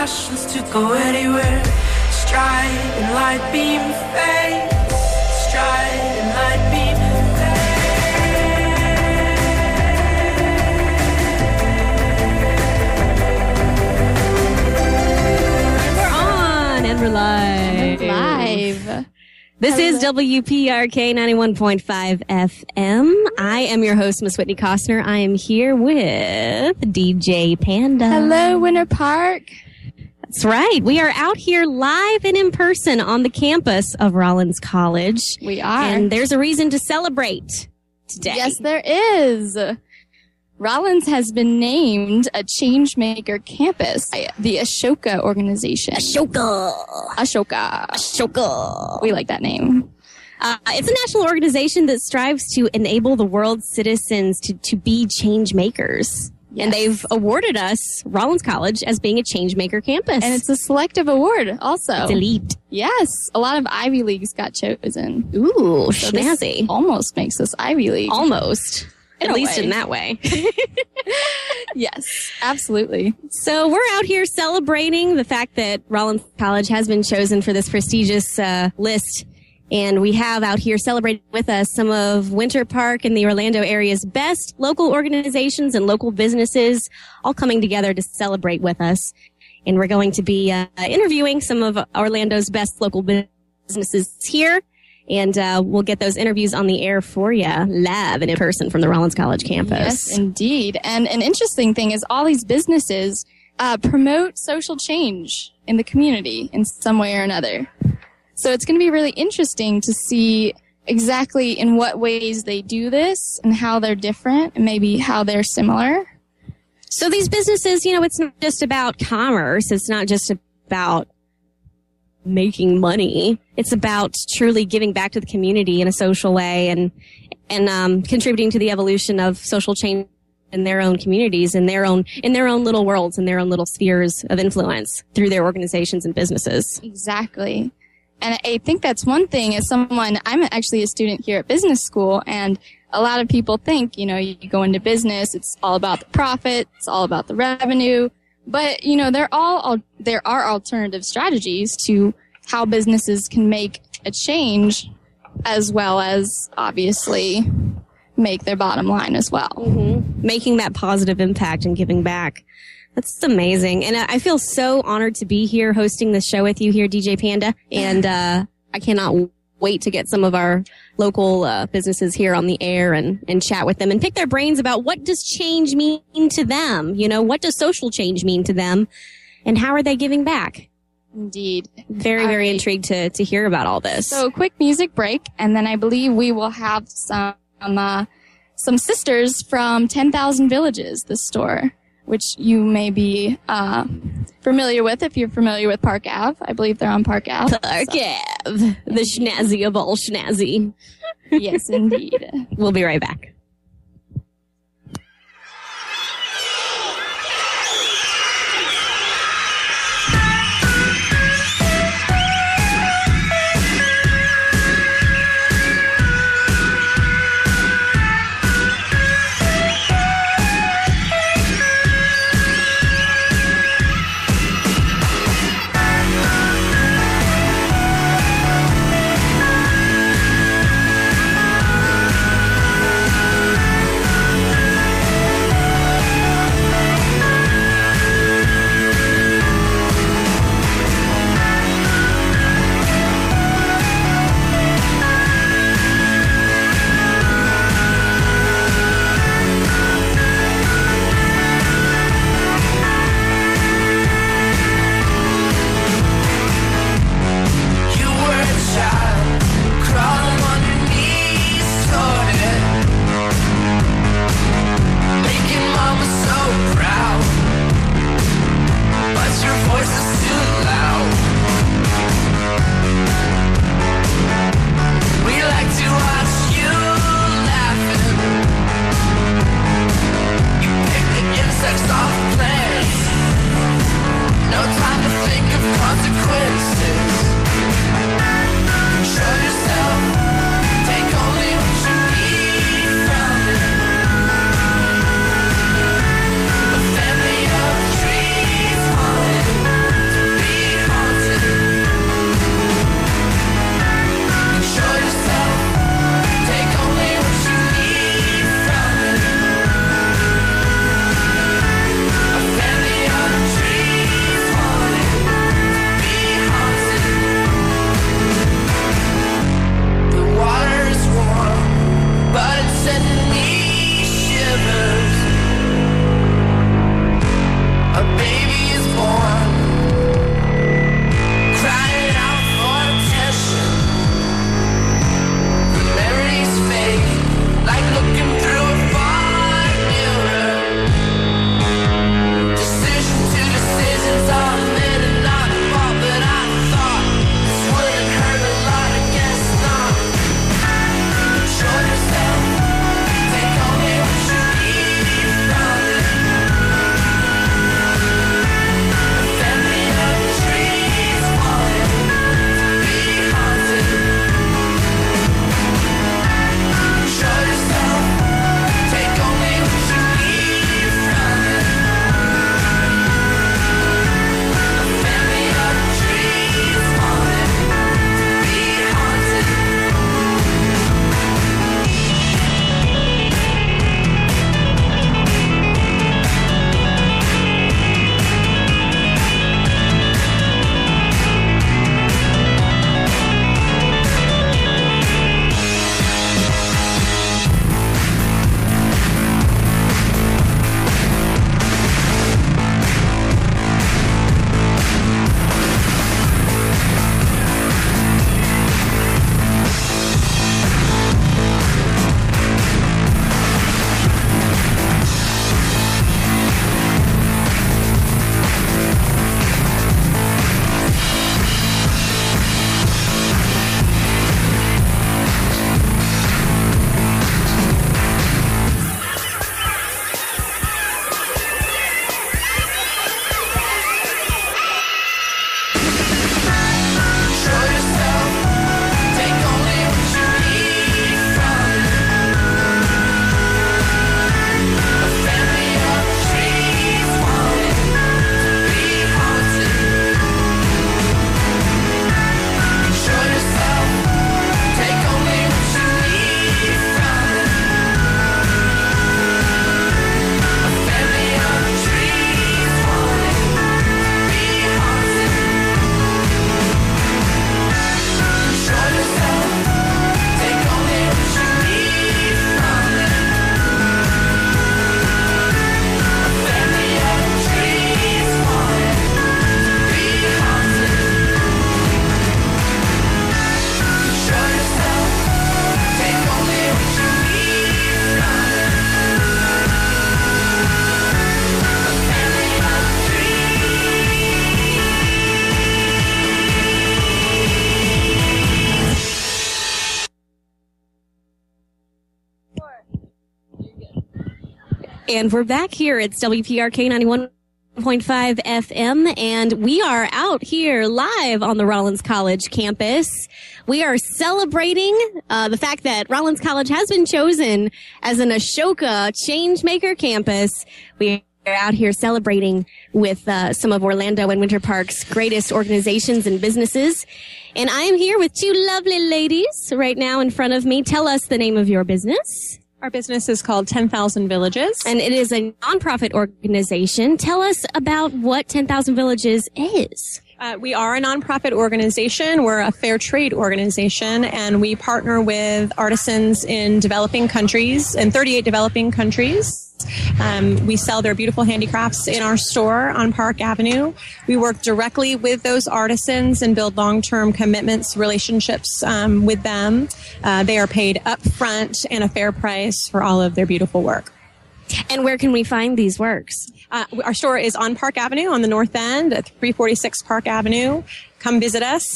passions to go anywhere. Stride and light beam fade. Stride and light beam fade. We're on and we're live. This is WPRK 91.5 FM. I am your host, Miss Whitney Costner. I am here with DJ Panda. Hello, Winter Park. That's right. We are out here live and in person on the campus of Rollins College. We are. And there's a reason to celebrate today. Yes, there is. Rollins has been named a Changemaker campus by the Ashoka organization. Ashoka. We like that name. It's a national organization that strives to enable the world's citizens to be change makers. Yes. And they've awarded us, Rollins College, as being a Changemaker campus. And it's a selective award also. It's elite. Yes. A lot of Ivy Leagues got chosen. Ooh, so snazzy. Almost makes us Ivy League. Almost. At least in that way. Yes, absolutely. So we're out here celebrating the fact that Rollins College has been chosen for this prestigious list. And we have out here celebrating with us some of Winter Park and the Orlando area's best local organizations and local businesses all coming together to celebrate with us. And we're going to be interviewing some of Orlando's best local businesses here. And we'll get those interviews on the air for you live and in person from the Rollins College campus. Yes, indeed. And an interesting thing is all these businesses promote social change in the community in some way or another. So it's going to be really interesting to see exactly in what ways they do this and how they're different and maybe how they're similar. So these businesses, it's not just about commerce. It's not just about making money. It's about truly giving back to the community in a social way and contributing to the evolution of social change in their own communities, in their own little worlds, in their own little spheres of influence through their organizations and businesses. Exactly. And I think that's one thing I'm actually a student here at business school, and a lot of people think, you go into business, it's all about the profit, it's all about the revenue. But, there are alternative strategies to how businesses can make a change as well as, obviously, make their bottom line as well. Mm-hmm. Making that positive impact and giving back. That's amazing. And I feel so honored to be here hosting this show with you here, DJ Panda. And I cannot wait to get some of our local businesses here on the air and chat with them and pick their brains about what does change mean to them? What does social change mean to them? And how are they giving back? Indeed. Very intrigued to hear about all this. So a quick music break, and then I believe we will have some sisters from 10,000 Villages, the store, which you may be familiar with if you're familiar with Park Ave. I believe they're on Park Ave. Park Ave, the schnazzy of all schnazzy. Yes, indeed. We'll be right back. And we're back here. It's WPRK 91.5 FM, and we are out here live on the Rollins College campus. We are celebrating the fact that Rollins College has been chosen as an Ashoka Changemaker campus. We are out here celebrating with some of Orlando and Winter Park's greatest organizations and businesses. And I am here with two lovely ladies right now in front of me. Tell us the name of your business. Our business is called 10,000 Villages. And it is a nonprofit organization. Tell us about what 10,000 Villages is. We are a nonprofit organization. We're a fair trade organization, and we partner with artisans in developing countries, in 38 developing countries. We sell their beautiful handicrafts in our store on Park Avenue. We work directly with those artisans and build long-term commitments, relationships with them. They are paid up front and a fair price for all of their beautiful work. And where can we find these works? Our store is on Park Avenue on the north end at 346 Park Avenue. Come visit us.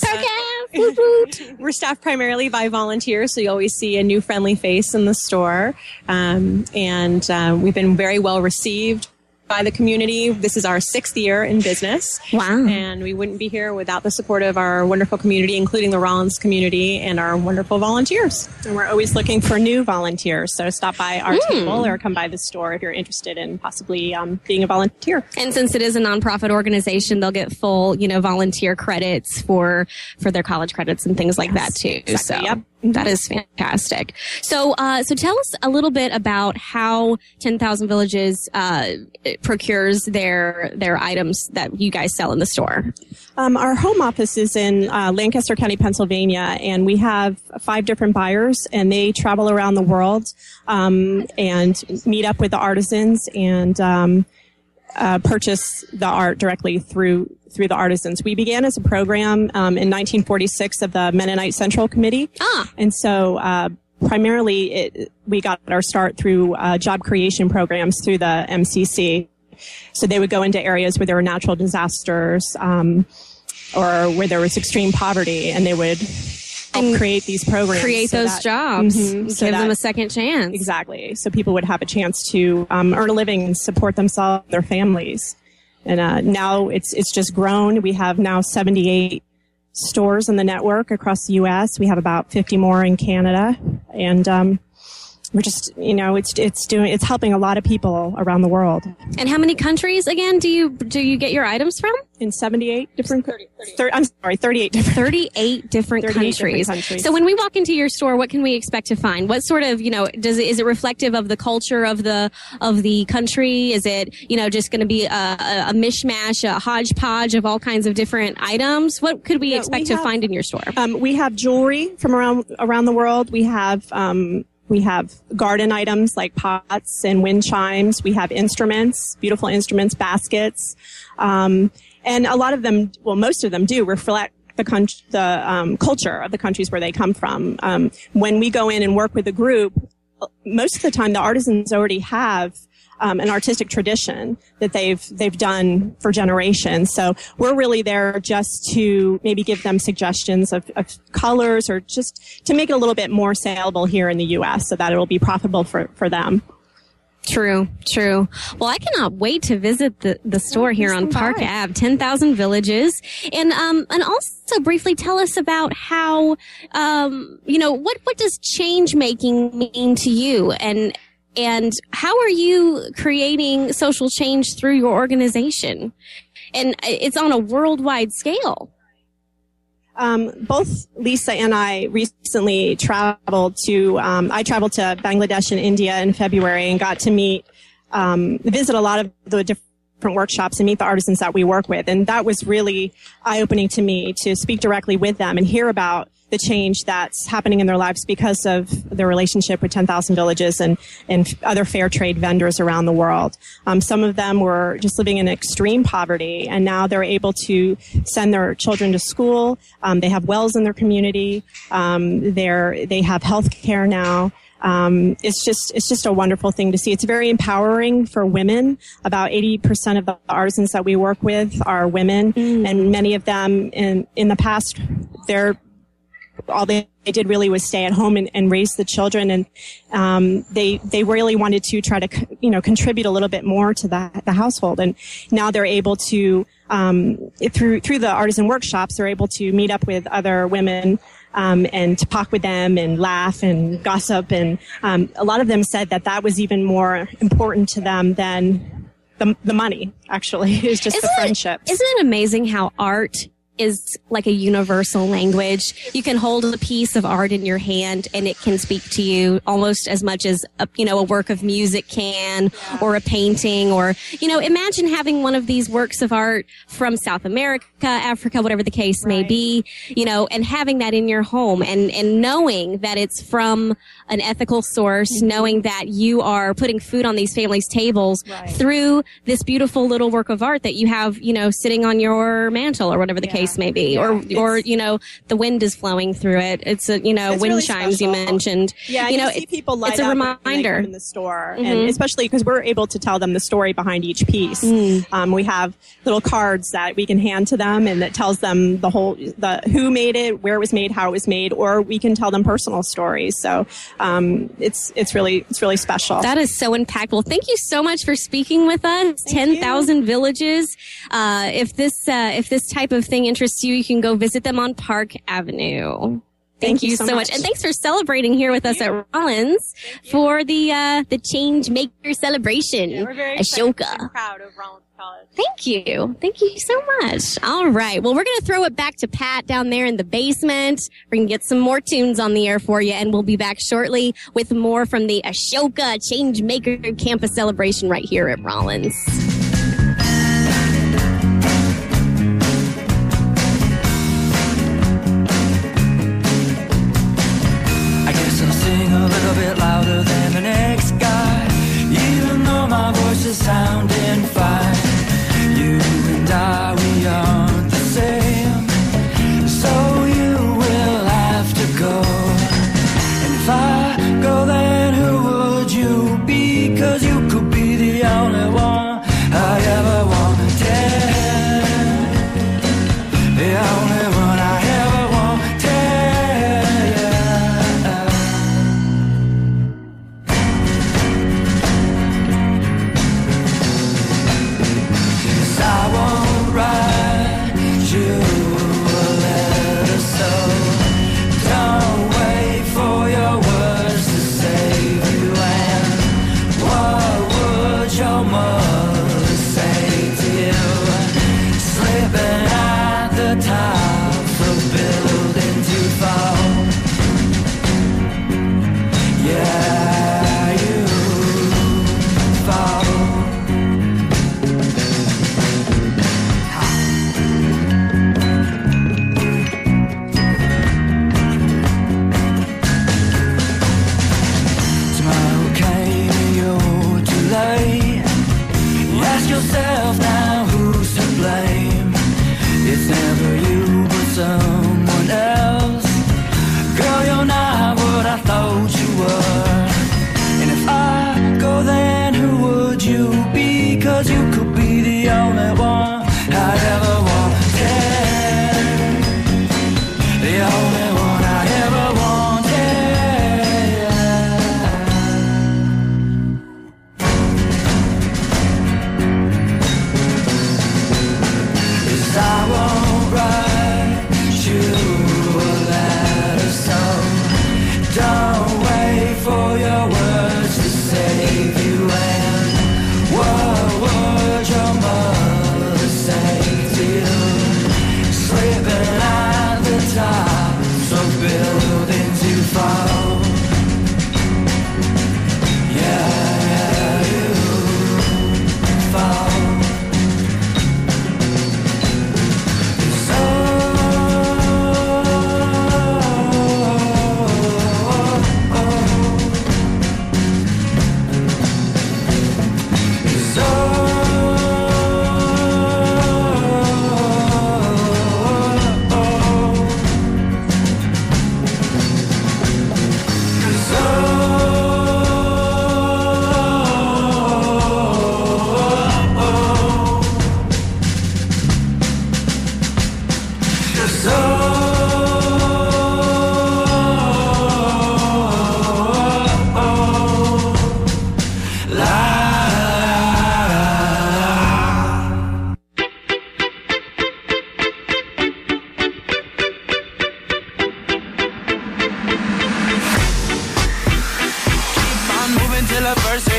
We're staffed primarily by volunteers, so you always see a new friendly face in the store. And we've been very well received by the community. This is our 6th year in business. Wow. And we wouldn't be here without the support of our wonderful community, including the Rollins community and our wonderful volunteers. And we're always looking for new volunteers. So stop by our table or come by the store if you're interested in possibly being a volunteer. And since it is a nonprofit organization, they'll get full, volunteer credits for their college credits and things like that too. Exactly, So yep. That is fantastic. So tell us a little bit about how 10,000 Villages procures their items that you guys sell in the store. Our home office is in Lancaster County, Pennsylvania, and we have 5 different buyers, and they travel around the world and meet up with the artisans and purchase the art directly through the artisans. We began as a program in 1946 of the Mennonite Central Committee. And so primarily we got our start through job creation programs through the MCC. So they would go into areas where there were natural disasters or where there was extreme poverty, and they would help create these programs. Create those jobs. Mm-hmm, Give them a second chance. Exactly. So people would have a chance to earn a living and support themselves and their families. And now it's just grown. We have now 78 stores in the network across the U.S. We have about 50 more in Canada. And we're just, it's helping a lot of people around the world. And how many countries again do you get your items from? In 78 different 38 different 38 different countries. So when we walk into your store, what can we expect to find? What sort of, is it reflective of the culture of the country? Is it, just going to be a mishmash, a hodgepodge of all kinds of different items? What could we expect to find in your store? We have jewelry from around the world. We have garden items like pots and wind chimes. We have instruments, beautiful instruments, baskets. And a lot of them, most of them do reflect the culture of the countries where they come from. When we go in and work with a group, most of the time the artisans already have an artistic tradition that they've done for generations. So we're really there just to maybe give them suggestions of colors or just to make it a little bit more saleable here in the U.S. so that it'll be profitable for them. True. Well, I cannot wait to visit the store here on Park Ave, 10,000 Villages. And also briefly tell us about how, what does change making mean to you? And how are you creating social change through your organization? And it's on a worldwide scale. Both Lisa and I recently traveled to, I traveled to Bangladesh and India in February and got to visit a lot of the different workshops and meet the artisans that we work with. And that was really eye-opening to me to speak directly with them and hear about the change that's happening in their lives because of their relationship with 10,000 Villages and other fair trade vendors around the world. Some of them were just living in extreme poverty, and now they're able to send their children to school. They have wells in their community. They have health care now. It's just a wonderful thing to see. It's very empowering for women. About 80% of the artisans that we work with are women, and many of them in the past, all they did really was stay at home and raise the children. And they really wanted to try to, contribute a little bit more to the household. And now they're able to, through the artisan workshops, they're able to meet up with other women and talk with them and laugh and gossip. And a lot of them said that was even more important to them than the money, actually, is just the friendship. Isn't it amazing how art is like a universal language? You can hold a piece of art in your hand and it can speak to you almost as much as a work of music can, or a painting, or imagine having one of these works of art from South America, Africa, whatever the case may be, and having that in your home and knowing that it's from an ethical source, knowing that you are putting food on these families' tables through this beautiful little work of art that you have, sitting on your mantle or whatever the case may be, or the wind is flowing through it. It's wind really chimes special. You mentioned. Yeah, you see people light it's a up reminder in the store, and especially because we're able to tell them the story behind each piece. We have little cards that we can hand to them, and that tells them the who made it, where it was made, how it was made, or we can tell them personal stories. So it's really special. That is so impactful. Thank you so much for speaking with us. 10,000 Villages. If this type of thing interests you, you can go visit them on Park Avenue. Thank you so much. And thanks for celebrating here with us at Rollins for the Change Maker celebration. Yeah, we're very Ashoka. and proud of Rollins College. Thank you. Thank you so much. All right. Well, we're going to throw it back to Pat down there in the basement. We're going to get some more tunes on the air for you, and we'll be back shortly with more from the Ashoka Change Maker campus celebration right here at Rollins. A little bit louder than the next guy, even though my voice is sounding fine. You and I, we aren't the same, so you will have to go. And if I go, then who would you be? 'Cause you could be the only one I ever wanted, the only one I ever wanted. I won't write you a letter, so don't wait for your words to save you. And what would your mother say to you? Slipping at the top of building too far. Yeah, you fall. Yourself now, who's to blame? It's never you but someone else. Girl, you're not what I thought you were. And if I go, then who would you be? 'Cause you could be the only one I ever wanted, the only one I ever wanted. I won't write you a letter, so don't wait for your words to save you. And what would your mother say to you? Slipping at the top, so building too far. Yeah, you fall.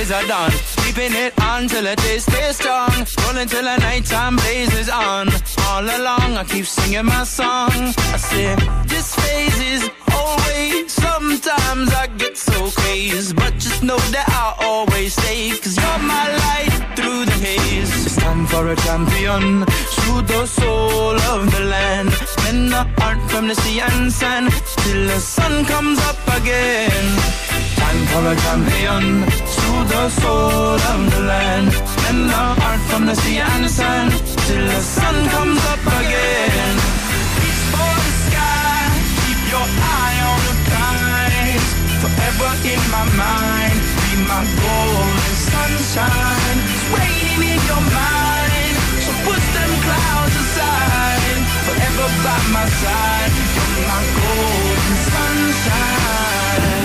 days are done. Keeping it on till the day stays strong. Rolling till the nighttime blazes on. All along I keep singing my song. I say, this phase is always. Sometimes I get so crazed, but just know that I'll always stay. Cause you're my light through the haze. It's time for a champion. Shoot the soul of the land. Men the art from the sea and sand. Till the sun comes up again. Time for a champion. Shoot the soul of the land. Men the art from the sea and sand. Till the sun comes up again. Reach for the sky. Keep your eye on the prize. Forever in my mind. Be my golden sunshine. It's raining in your mind. So push them clouds aside. Forever by my side. You're my golden sunshine.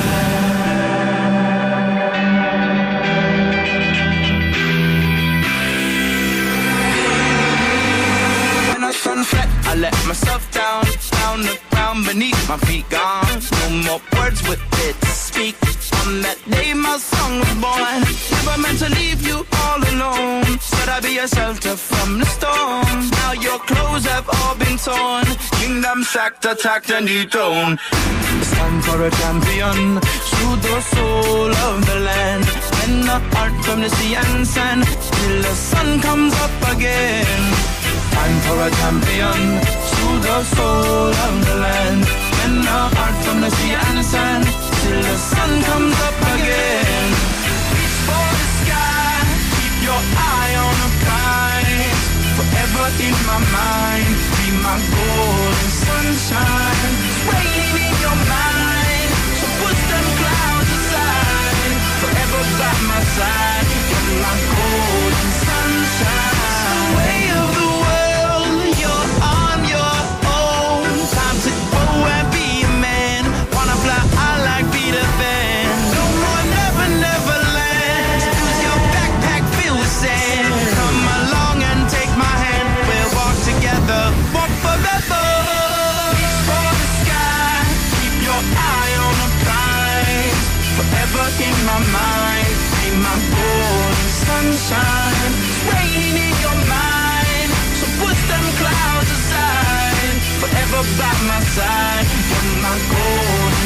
When I sunset, I let myself down. Down the ground beneath my feet gone. No more words with it to speak. On that day my song was born. Never meant to leave you all alone. Said I'd be a shelter from the storm. Now your clothes have all been torn. Kingdom sacked, attacked and dethroned. It's time for a champion. Shoot the soul of the land. And the art from the sea and sand. Till the sun comes up again. Time for a champion. Shoot the soul of the land. And the art from the sea and sand. Till the sun comes up again. Reach for the sky. Keep your eye on the prize. Forever in my mind. Be my golden sunshine. It's raining in your mind. So push them clouds aside. Forever by my side. You're my golden sunshine. The way of the world. You're on your own. Time to go and be a man. Wanna fly high like Peter Pan. No more never, never land. Use your backpack filled with sand. Come along and take my hand. We'll walk together, walk forever. Reach for the sky. Keep your eye on the prize. Forever in my mind. Be my golden sunshine. It's raining in your mind. So push them clouds aside. Forever by my side. You're my golden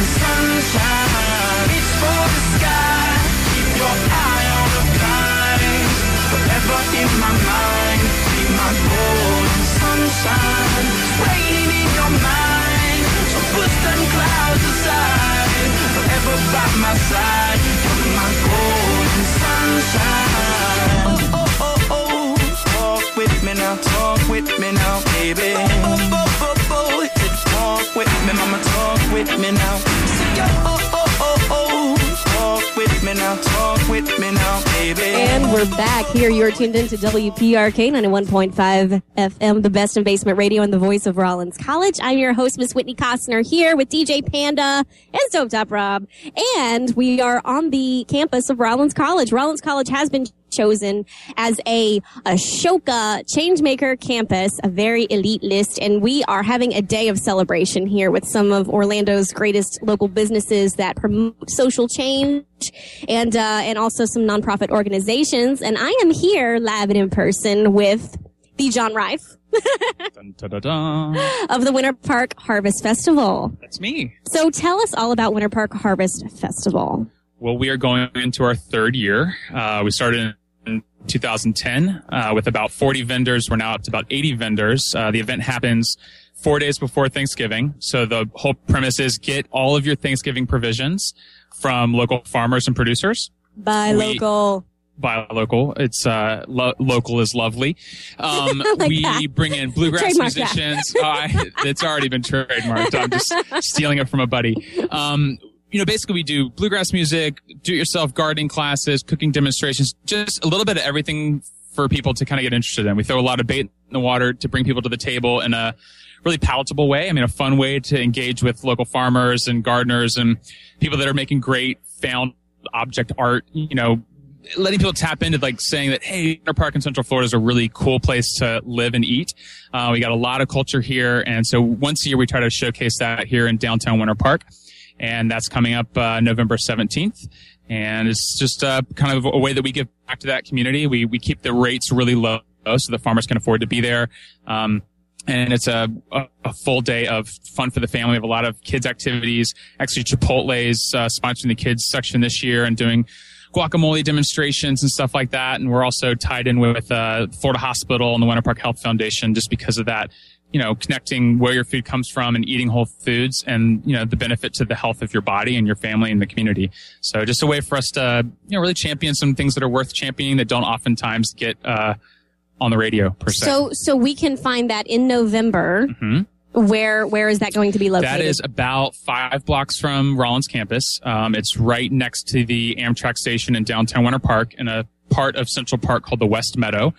sunshine. Reach for the sky. Keep your eye on the prize. Forever in my mind. Be my golden sunshine. It's raining in your mind. So push them clouds aside. Forever by my side. You're my golden sunshine. Oh, oh, oh, oh. Talk with me now. Talk with me now, baby. Oh, oh, oh, oh. Talk with me, mama, talk with me now. Say, oh, oh, oh, oh. Talk with me now, talk with me now, baby. And we're back here. You're tuned into WPRK 91.5 FM, the best in basement radio and the voice of Rollins College. I'm your host, Miss Whitney Costner, here with DJ Panda and Stove Top Rob. And we are on the campus of Rollins College. Rollins College has been chosen as a Ashoka Changemaker campus, a very elite list, and we are having a day of celebration here with some of Orlando's greatest local businesses that promote social change and also some nonprofit organizations. And I am here live and in person with the John Rife Dun, da, da, da. of the Winter Park Harvest Festival. That's me. So tell us all about Winter Park Harvest Festival. Well, we are going into our third year. We started in 2010 with about 40 vendors. We're now up to about 80 vendors. The event happens 4 days before Thanksgiving. So the whole premise is get all of your Thanksgiving provisions from local farmers and producers. Buy local. It's local is lovely. We bring in bluegrass Trademark musicians. It's already been trademarked. I'm just stealing it from a buddy. Basically we do bluegrass music, do-it-yourself gardening classes, cooking demonstrations, just a little bit of everything for people to kind of get interested in. We throw a lot of bait in the water to bring people to the table in a really palatable way. I mean, a fun way to engage with local farmers and gardeners and people that are making great found object art, letting people tap into like saying that, hey, Winter Park in Central Florida is a really cool place to live and eat. We got a lot of culture here. And so once a year we try to showcase that here in downtown Winter Park. And that's coming up November 17th. And it's just kind of a way that we give back to that community. We keep the rates really low so the farmers can afford to be there. And it's a full day of fun for the family. We have a lot of kids activities. Actually, Chipotle's sponsoring the kids section this year and doing guacamole demonstrations and stuff like that. And we're also tied in with Florida Hospital and the Winter Park Health Foundation just because of that, connecting where your food comes from and eating whole foods and, the benefit to the health of your body and your family and the community. So just a way for us to, really champion some things that are worth championing that don't oftentimes get on the radio per se. So we can find that in November. Mm-hmm. Where is that going to be located? That is about 5 blocks from Rollins campus. It's right next to the Amtrak station in downtown Winter Park in a part of Central Park called the West Meadow.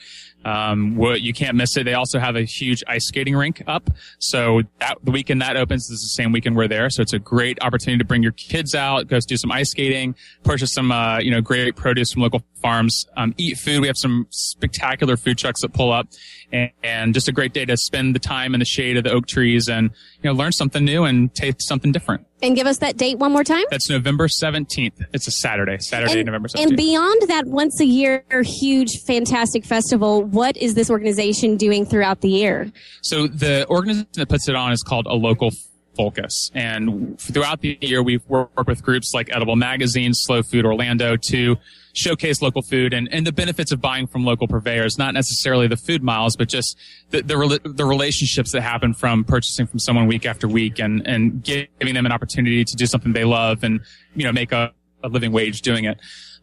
You can't miss it. They also have a huge ice skating rink up. So the weekend that opens is the same weekend we're there. So it's a great opportunity to bring your kids out, go do some ice skating, purchase some, great produce from local farms, eat food. We have some spectacular food trucks that pull up and just a great day to spend the time in the shade of the oak trees and, learn something new and taste something different. And give us that date one more time. That's November 17th. It's a Saturday, November 17th. And beyond that once a year huge, fantastic festival, what is this organization doing throughout the year? So the organization that puts it on is called A Local Focus. And throughout the year, we've worked with groups like Edible Magazine, Slow Food Orlando to showcase local food and the benefits of buying from local purveyors, not necessarily the food miles, but just the relationships that happen from purchasing from someone week after week and giving them an opportunity to do something they love and, make a living wage doing it.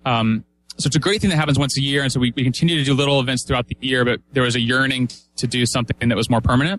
So it's a great thing that happens once a year. And so we continue to do little events throughout the year, but there was a yearning to do something that was more permanent.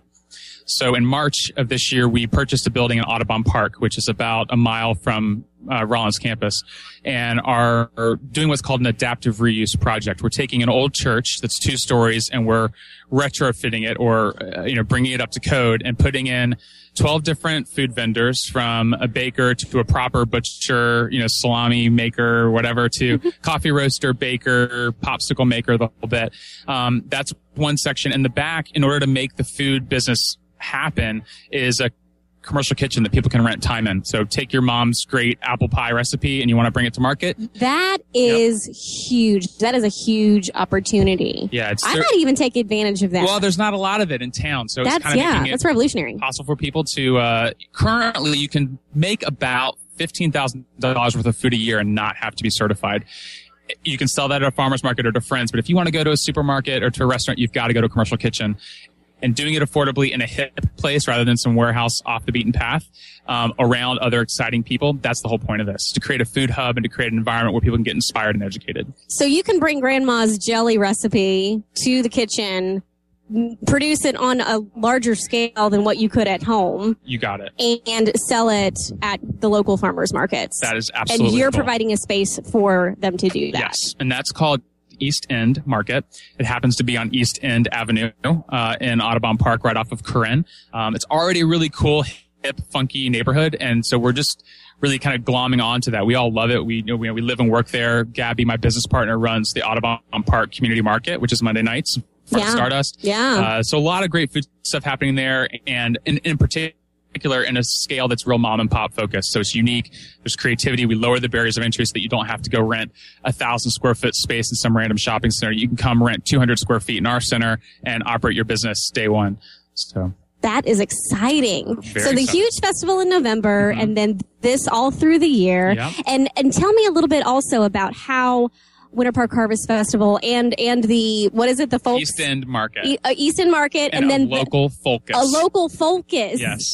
So in March of this year, we purchased a building in Audubon Park, which is about a mile from Rollins campus, and are doing what's called an adaptive reuse project. We're taking an old church that's 2 stories and we're retrofitting it or, bringing it up to code and putting in 12 different food vendors from a baker to a proper butcher, salami maker, whatever, to coffee roaster, baker, popsicle maker, the whole bit. That's one section. In the back, in order to make the food business happen, is a commercial kitchen that people can rent time in. So take your mom's great apple pie recipe and you want to bring it to market. That is huge. That is a huge opportunity. Yeah. I might even take advantage of that. Well, there's not a lot of it in town. So it's kind of making that's revolutionary. Possible for people to, currently you can make about $15,000 worth of food a year and not have to be certified. You can sell that at a farmer's market or to friends, but if you want to go to a supermarket or to a restaurant, you've got to go to a commercial kitchen. And doing it affordably in a hip place rather than some warehouse off the beaten path, around other exciting people. That's the whole point of this, to create a food hub and to create an environment where people can get inspired and educated. So you can bring grandma's jelly recipe to the kitchen, produce it on a larger scale than what you could at home. You got it. And sell it at the local farmers markets. That is absolutely And you're cool. Providing a space for them to do that. Yes. And that's called East End Market. It happens to be on East End Avenue in Audubon Park, right off of Corinne. It's already a really cool, hip, funky neighborhood, and so we're just really kind of glomming onto that. We all love it. We live and work there. Gabby, my business partner, runs the Audubon Park Community Market, which is Monday nights for Stardust. Yeah. So a lot of great food stuff happening there, and in particular in a scale that's real mom and pop focused. So it's unique. There's creativity. We lower the barriers of entry so that you don't have to go rent 1,000 square foot space in some random shopping center. You can come rent 200 square feet in our center and operate your business day one. So that is exciting. Very so the exciting. huge festival in November and then this all through the year. Yep. And tell me a little bit also about how Winter Park Harvest Festival and the, what is it? The folks? East End Market. East End Market. And then local focus. A local focus. Yes.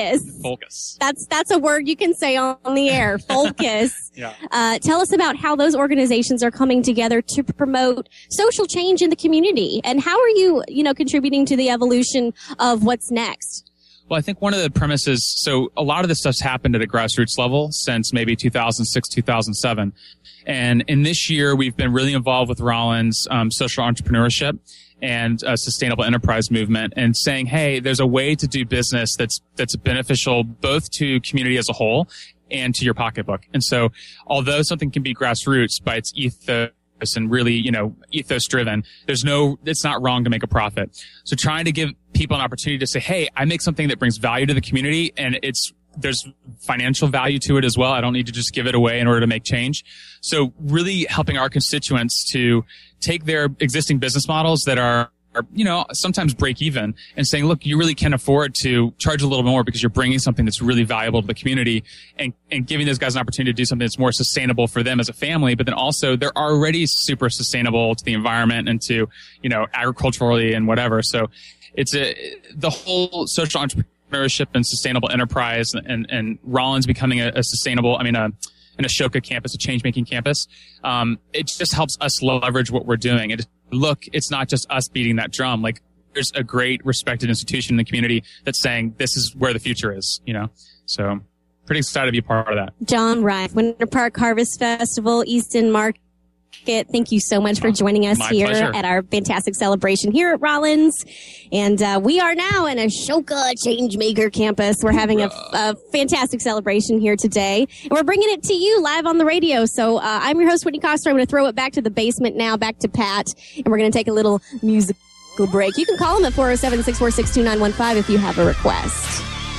Focus. That's a word you can say on the air. Focus. Yeah. Tell us about how those organizations are coming together to promote social change in the community. And how are you, contributing to the evolution of what's next? Well, I think one of the premises, so a lot of this stuff's happened at a grassroots level since maybe 2006, 2007. And in this year, we've been really involved with Rollins social entrepreneurship and sustainable enterprise movement, and saying, hey, there's a way to do business that's beneficial both to community as a whole and to your pocketbook. And so, although something can be grassroots by its ethos and really, ethos driven, it's not wrong to make a profit. So trying to give people an opportunity to say, hey, I make something that brings value to the community and it's there's financial value to it as well. I don't need to just give it away in order to make change. So really helping our constituents to take their existing business models that are, sometimes break even, and saying, look, you really can afford to charge a little more because you're bringing something that's really valuable to the community, and giving those guys an opportunity to do something that's more sustainable for them as a family. But then also they're already super sustainable to the environment and to, agriculturally and whatever. So it's the whole social entrepreneurship and sustainable enterprise, and Rollins becoming an Ashoka campus, a change-making campus. It just helps us leverage what we're doing. It's not just us beating that drum. Like, there's a great respected institution in the community that's saying this is where the future is, So pretty excited to be a part of that. John Rife, Winter Park Harvest Festival, Easton Market. Thank you so much for joining us here at our fantastic celebration here at Rollins. And we are now in Ashoka Changemaker campus. We're having a fantastic celebration here today. And we're bringing it to you live on the radio. So I'm your host, Whitney Coster. I'm going to throw it back to the basement now, back to Pat. And we're going to take a little musical break. You can call him at 407-646-2915 if you have a request.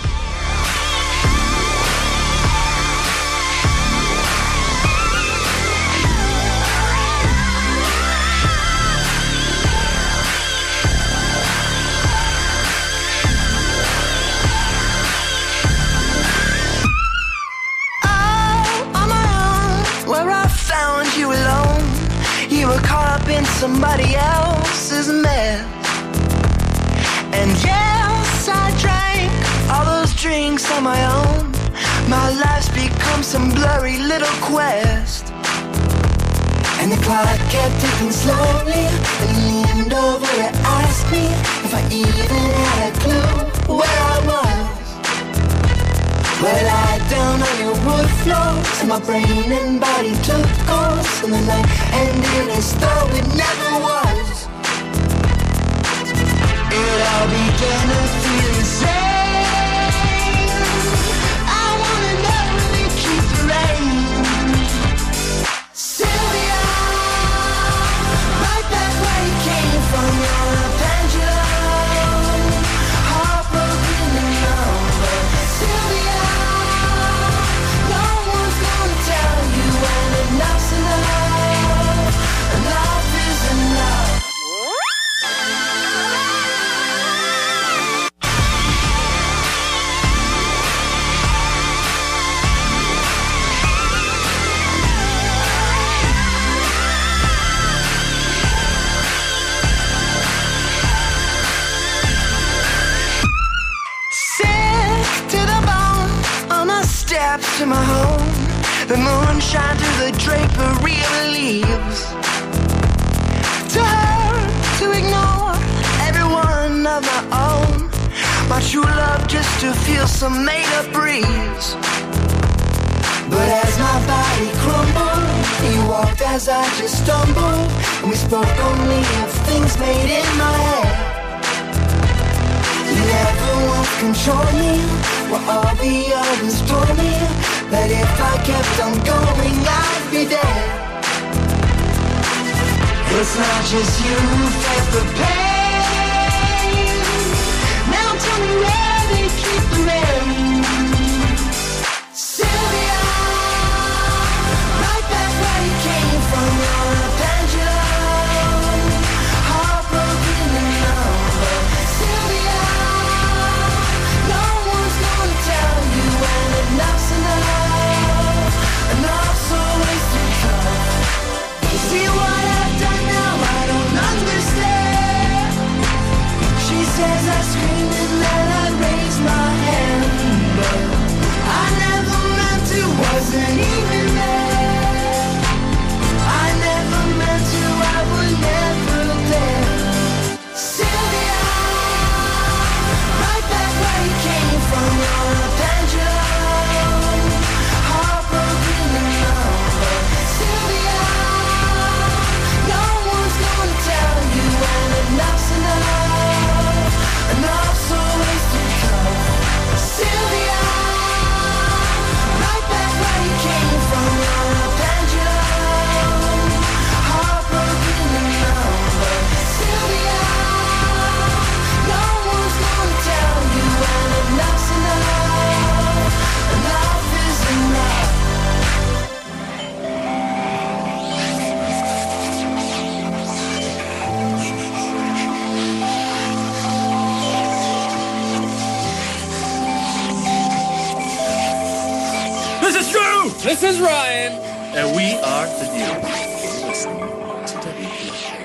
In somebody else's mess. And yes, I drank all those drinks on my own. My life's become some blurry little quest. And the clock kept ticking slowly, and he leaned over and asked me if I even had a clue where I was. Well, I lied down on your wood floors, and my brain and body took course, and the night ended as though it never was. It all began to feel the same. I wanna know if you keep the rain. Sylvia, right back where you came from, you're a pendulum, heartbroken and numb. Sylvia, no one's gonna tell you when enough's enough. Enough is enough. Sick to the bone on the steps to my home. The moon shines through the drapery of leaves. To her, to ignore everyone of my own. My true love just to feel some made-up breeze. But as my body crumbled, he walked as I just stumbled, and we spoke only of things made in my head. You never once controlled me, while all the others told me that if I kept on going, I'd be dead. It's not just you who felt the pain. Now tell me where they keep the rain. Sylvia, right back where you came from, you're a pendulum, heartbroken and numb. Sylvia, no one's gonna tell you when enough's enough. Enough's always too tough. See what I've done now, I don't understand. She says I screamed and then I ran. This is Drew! This is Ryan. And we are the Deal. You're listening to WPRK.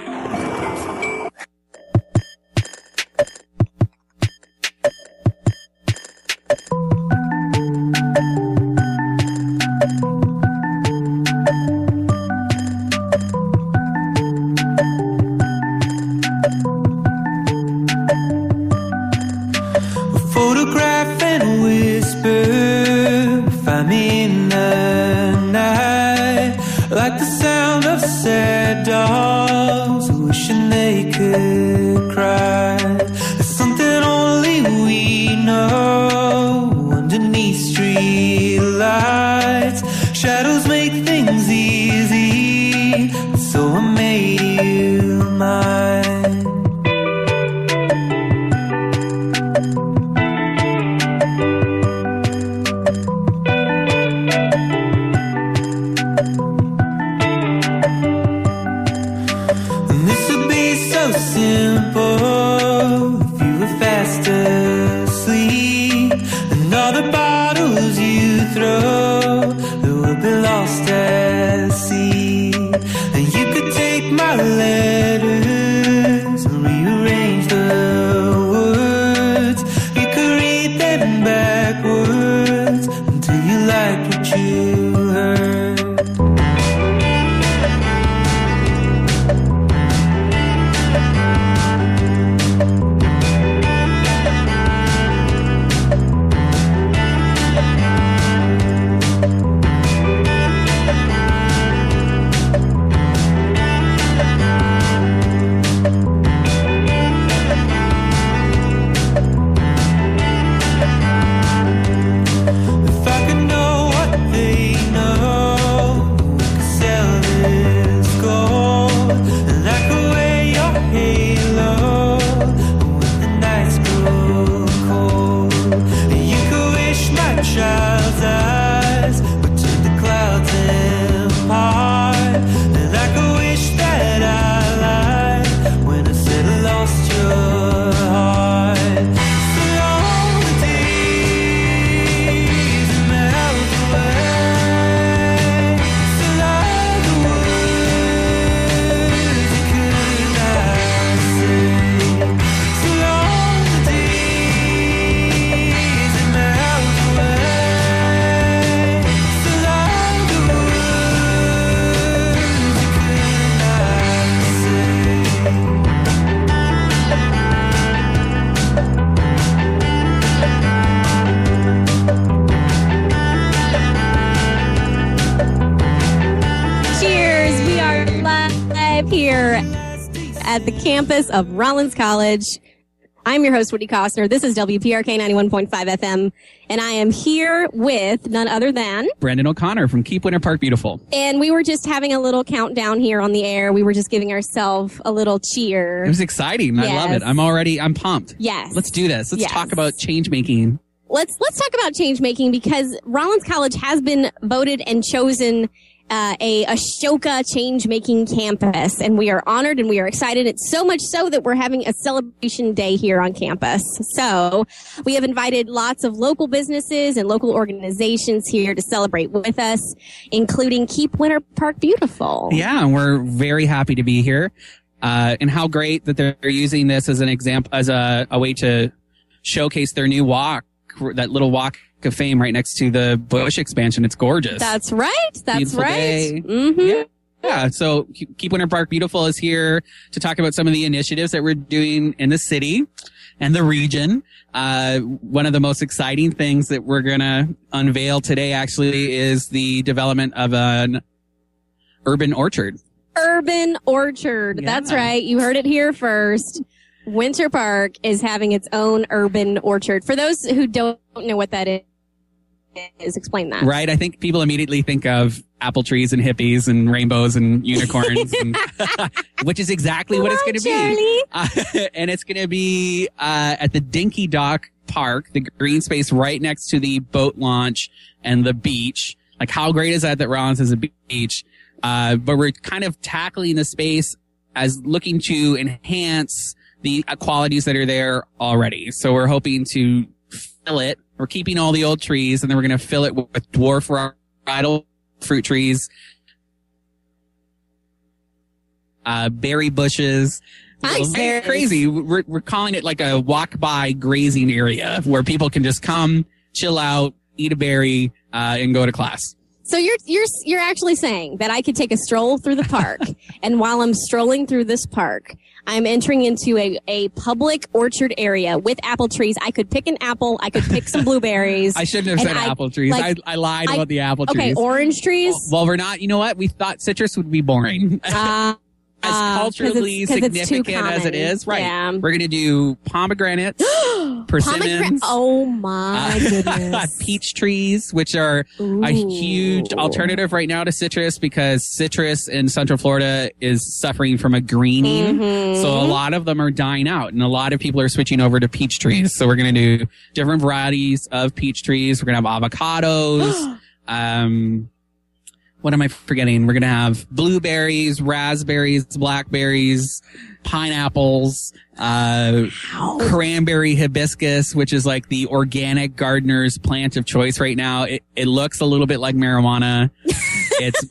Photograph and whisper, find me in the night, like the sound of sad dogs wishing they could cry. There's something only we know underneath street lights. Shadows make things easy, so I made you mine. Simple, if you were fast asleep, and all the bottles you throw, they would be lost at sea. And you could take my letters and rearrange the words. You could read them backwards until you liked what you heard. At the campus of Rollins College. I'm your host, Woody Costner. This is WPRK 91.5 FM, and I am here with none other than Brandon O'Connor from Keep Winter Park Beautiful. And we were just having a little countdown here on the air. We were just giving ourselves a little cheer. It was exciting. Yes. I love it. I'm pumped. Yes. Let's do this. Let's talk about change making. Let's talk about change making, because Rollins College has been voted and chosen a Ashoka change-making campus, and we are honored and we are excited. It's so much so that we're having a celebration day here on campus. So we have invited lots of local businesses and local organizations here to celebrate with us, including Keep Winter Park Beautiful. Yeah, and we're very happy to be here. And how great that they're using this as an example, as a way to showcase their new walk, that little walk of fame right next to the Bush expansion. It's gorgeous. That's right. That's Beautiful right. Day. Mm-hmm. Yeah. So Keep Winter Park Beautiful is here to talk about some of the initiatives that we're doing in the city and the region. One of the most exciting things that we're going to unveil today actually is the development of an urban orchard. Urban orchard. Yeah. That's right. You heard it here first. Winter Park is having its own urban orchard. For those who don't know what that is, explain that. Right. I think people immediately think of apple trees and hippies and rainbows and unicorns, and, which is exactly what it's going to be. And it's going to be at the Dinky Dock Park, the green space right next to the boat launch and the beach. Like, how great is that Rollins has a beach? But we're kind of tackling the space as looking to enhance the qualities that are there already. So we're hoping to fill it We're keeping all the old trees, and then we're going to fill it with dwarf varietal fruit trees, berry bushes. Nice. Very crazy. We're calling it like a walk-by grazing area where people can just come, chill out, eat a berry, and go to class. So you're actually saying that I could take a stroll through the park, and while I'm strolling through this park, I'm entering into a public orchard area with apple trees. I could pick an apple. I could pick some blueberries. I shouldn't have said apple trees. I lied about the apple trees. Okay, orange trees. Well, we're not. You know what? We thought citrus would be boring. As culturally 'cause it's too significant as it common. is, right? Yeah. We're going to do pomegranates, persimmons. Oh my goodness. Peach trees, which are a huge alternative right now to citrus because citrus in Central Florida is suffering from a greening. Mm-hmm. So a lot of them are dying out and a lot of people are switching over to peach trees. So we're going to do different varieties of peach trees. We're going to have avocados. What am I forgetting? We're going to have blueberries, raspberries, blackberries, pineapples, cranberry hibiscus, which is like the organic gardener's plant of choice right now. It looks a little bit like marijuana. It's,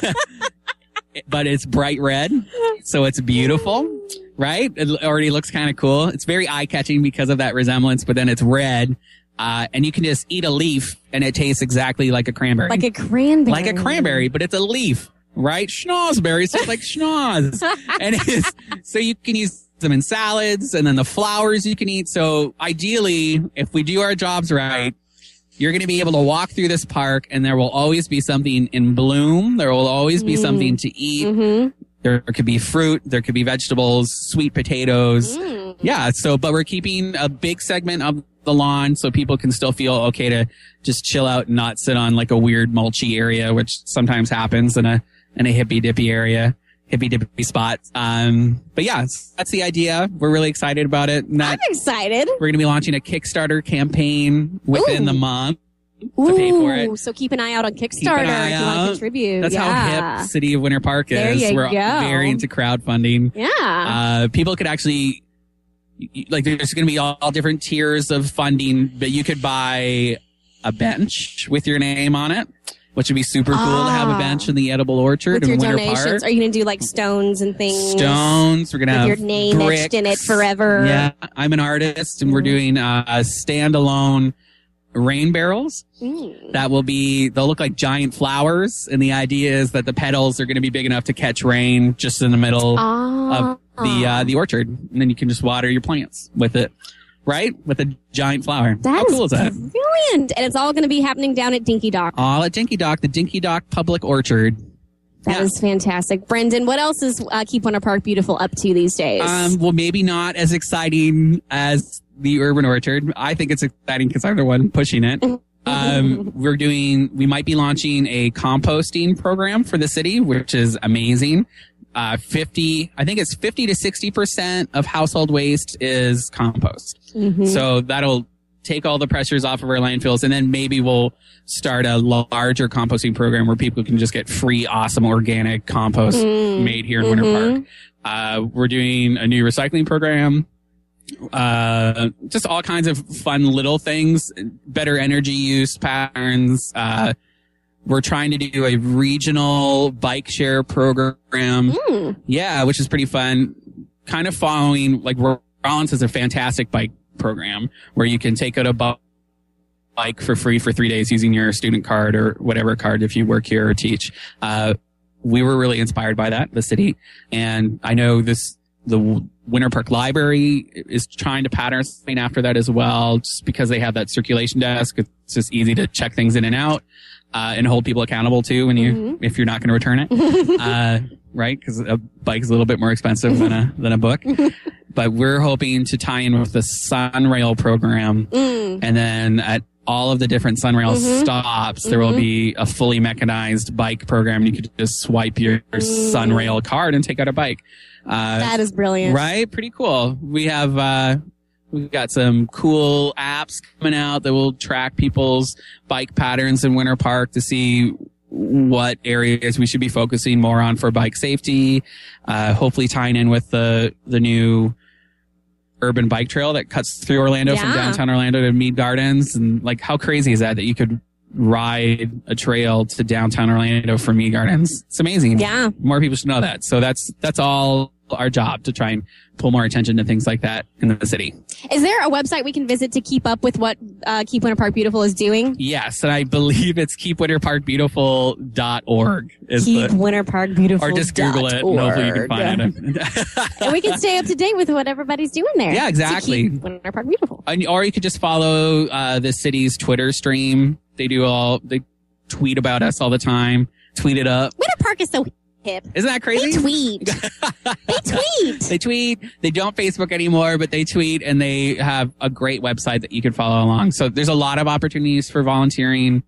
but it's bright red. So it's beautiful, right? It already looks kind of cool. It's very eye catching because of that resemblance, but then it's red. And you can just eat a leaf and it tastes exactly like a cranberry. Like a cranberry. Like a cranberry, but it's a leaf, right? Schnozberries taste like schnoz. And so you can use them in salads and then the flowers you can eat. So ideally, if we do our jobs right, you're going to be able to walk through this park and there will always be something in bloom. There will always be something to eat. Mm-hmm. There could be fruit. There could be vegetables, sweet potatoes. Yeah. So, but we're keeping a big segment of the lawn so people can still feel okay to just chill out and not sit on like a weird mulchy area, which sometimes happens in a hippy dippy spot. But yeah, that's the idea. We're really excited about it. I'm excited. We're going to be launching a Kickstarter campaign within the month to pay for it. So keep an eye out on Kickstarter if you want to contribute. That's how hip City of Winter Park is. We're very into crowdfunding. Yeah. People could actually, like, there's going to be all different tiers of funding, but you could buy a bench with your name on it, which would be super cool to have a bench in the edible orchard with in your Winter donations. Park. Are you going to do like stones and things? Stones. We're going to have your name bricks. etched in it forever. Yeah. I'm an artist and we're doing a standalone rain barrels that they'll look like giant flowers. And the idea is that the petals are going to be big enough to catch rain just in the middle of the orchard. And then you can just water your plants with it, right? With a giant flower. How cool is that? Brilliant. And it's all going to be happening down at Dinky Dock. All at Dinky Dock, the Dinky Dock Public Orchard. That is fantastic. Brendan, what else is Keep Winter Park Beautiful up to these days? Well, maybe not as exciting as the Urban Orchard. I think it's exciting because I'm the one pushing it. We might be launching a composting program for the city, which is amazing. I think it's 50 to 60% of household waste is compost. So that'll take all the pressures off of our landfills. And then maybe we'll start a larger composting program where people can just get free, awesome organic compost made here in Winter Park. We're doing a new recycling program. Just all kinds of fun little things, better energy use patterns. We're trying to do a regional bike share program. Yeah, which is pretty fun. Kind of following, like, Rollins has a fantastic bike program where you can take out a bike for free for 3 days using your student card or whatever card if you work here or teach. We were really inspired by that, the city. And I know the Winter Park Library is trying to pattern something after that as well, just because they have that circulation desk. It's just easy to check things in and out, and hold people accountable too if you're not going to return it. Right? Because a bike is a little bit more expensive than a book. But we're hoping to tie in with the Sunrail program. And then at all of the different Sunrail stops, there will be a fully mechanized bike program. You could just swipe your Sunrail card and take out a bike. That is brilliant. Right? Pretty cool. We've got some cool apps coming out that will track people's bike patterns in Winter Park to see what areas we should be focusing more on for bike safety. Hopefully tying in with the new urban bike trail that cuts through Orlando from downtown Orlando to Mead Gardens. And like, how crazy is that you could ride a trail to downtown Orlando from Mead Gardens? It's amazing. Yeah. More people should know that. So that's all our job, to try and pull more attention to things like that in the city. Is there a website we can visit to keep up with what Keep Winter Park Beautiful is doing? Yes, and I believe it's keepwinterparkbeautiful.org. Keep Winter Park Beautiful. Or just Google it and hopefully you can find it. And we can stay up to date with what everybody's doing there. Yeah, exactly. Keep Winter Park Beautiful. Or you could just follow the city's Twitter stream. They tweet about us all the time. Tweet it up. Winter Park is so hip. Isn't that crazy? They tweet. They tweet. They don't Facebook anymore, but they tweet, and they have a great website that you can follow along. So there's a lot of opportunities for volunteering.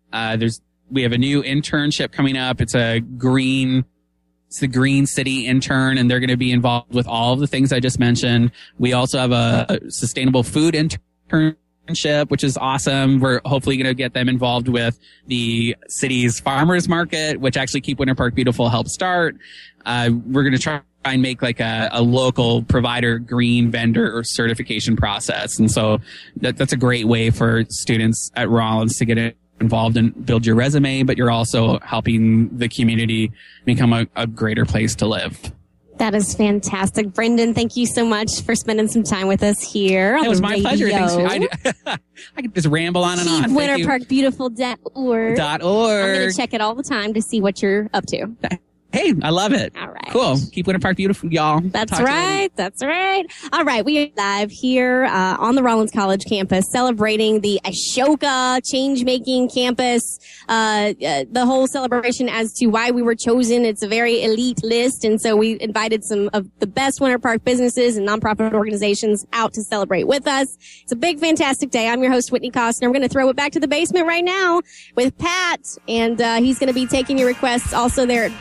We have a new internship coming up. It's the Green City intern, and they're going to be involved with all of the things I just mentioned. We also have a sustainable food internship, which is awesome. We're hopefully going to get them involved with the city's farmers market, which actually Keep Winter Park Beautiful helped start. We're going to try and make like a local provider green vendor certification process. And so that's a great way for students at Rollins to get involved and build your resume, but you're also helping the community become a greater place to live. That is fantastic. Brendan, thank you so much for spending some time with us here on It was the my radio. pleasure. Thanks. I could just ramble on and on. KeepWinterParkBeautiful.org. I'm going to check it all the time to see what you're up to. Hey, I love it. All right. Cool. Keep Winter Park beautiful, y'all. That's right. That's right. All right. We are live here on the Rollins College campus celebrating the Ashoka Change-Making Campus. The whole celebration as to why we were chosen. It's a very elite list. And so we invited some of the best Winter Park businesses and nonprofit organizations out to celebrate with us. It's a big, fantastic day. I'm your host, Whitney Costner. I'm going to throw it back to the basement right now with Pat. And he's going to be taking your requests also there at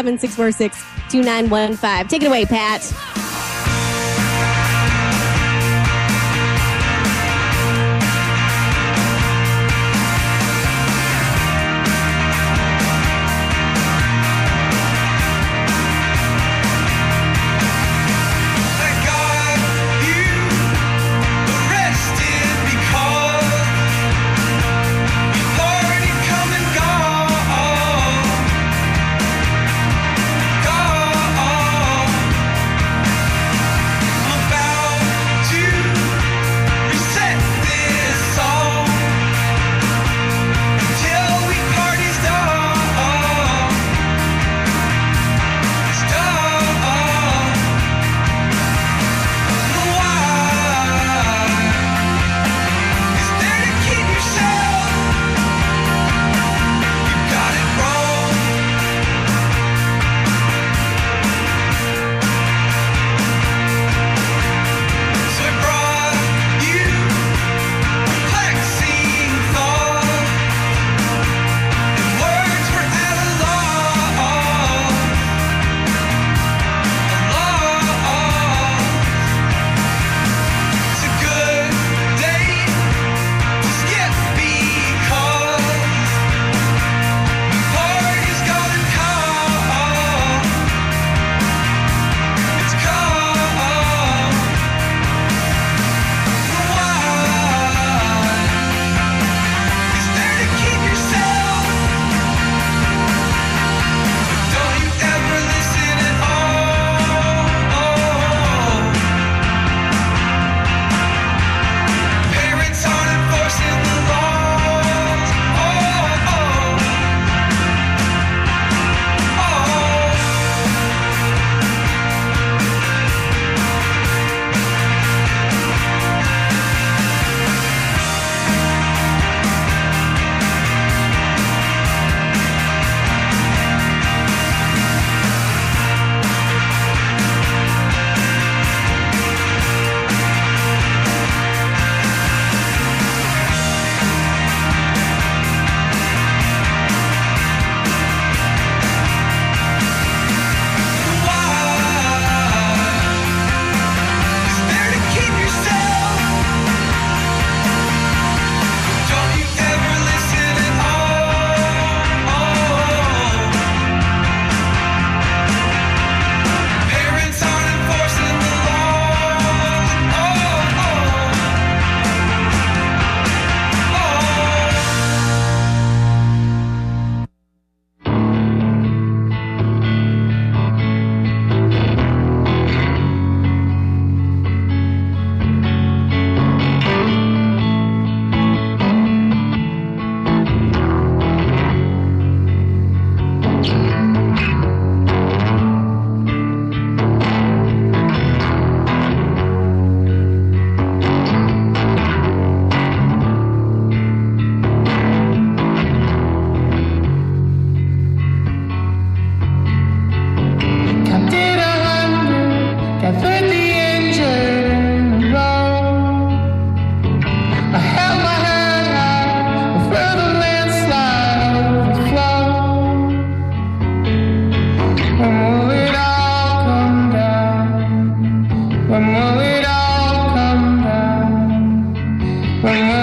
407-646-2915. Take it away, Pat.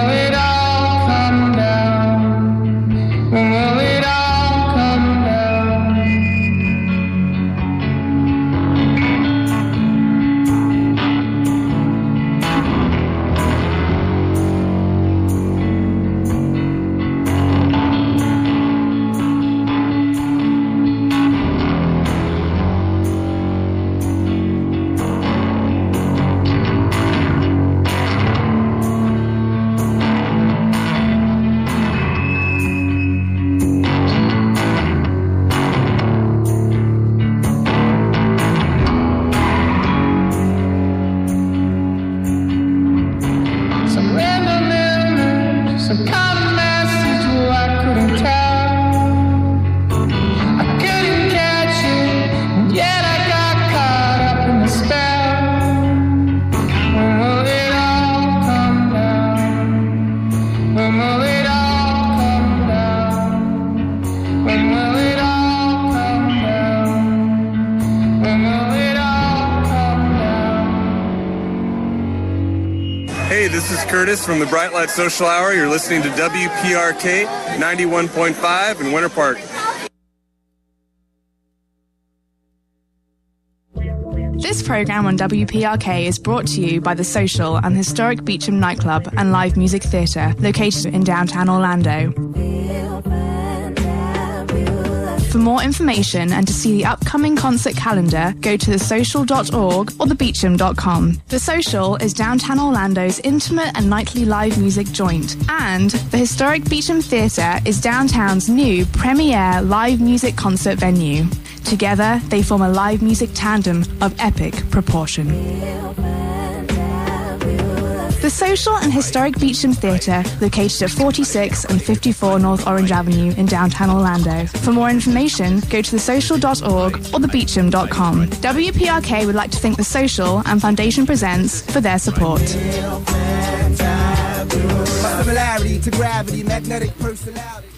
will it all come down? When will it all come down? Some random image, some kind of message, well, I couldn't tell. I couldn't catch it, and yet I got caught up in the spell. When will it all come down? When will it all come down? When will it all come down? When will it all come down? Hey, this is Curtis from the Bright Light Social Hour. You're listening to WPRK 91.5 in Winter Park. This program on WPRK is brought to you by The Social and Historic Beecham Nightclub and Live Music Theatre, located in downtown Orlando. For more information and to see the upcoming concert calendar, go to thesocial.org or thebeecham.com. The Social is downtown Orlando's intimate and nightly live music joint, and the Historic Beecham Theatre is downtown's new premier live music concert venue. Together, they form a live music tandem of epic proportion. The Social and Historic Beecham Theatre, located at 46 and 54 North Orange Avenue in downtown Orlando. For more information, go to thesocial.org or thebeecham.com. WPRK would like to thank The Social and Foundation Presents for their support. Similarity to gravity, magnetic personality.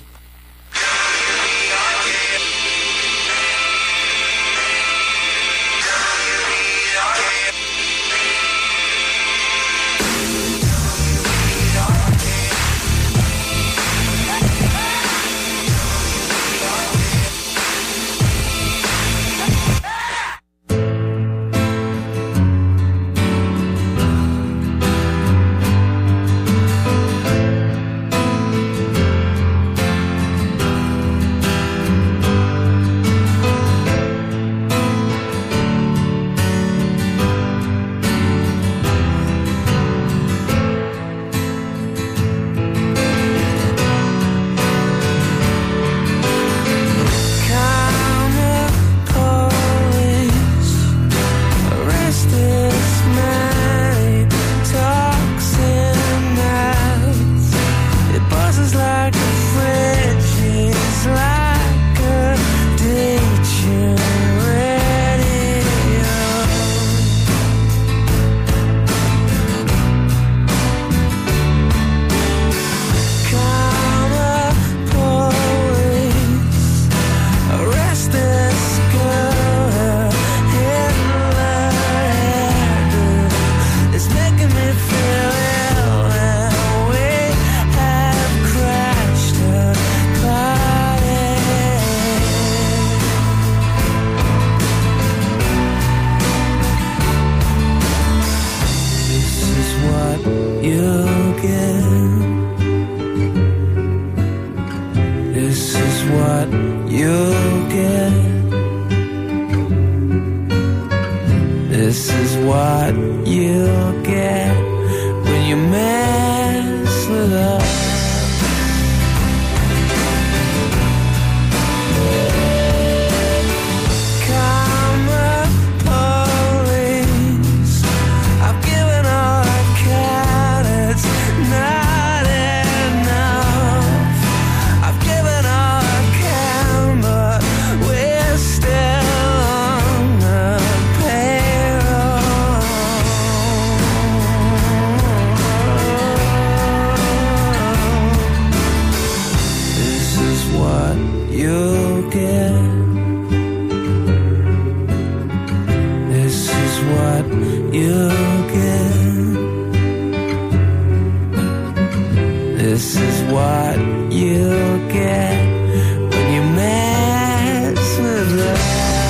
This is what you'll get when you mess with us. Oh This is what you'll get when you mess with love.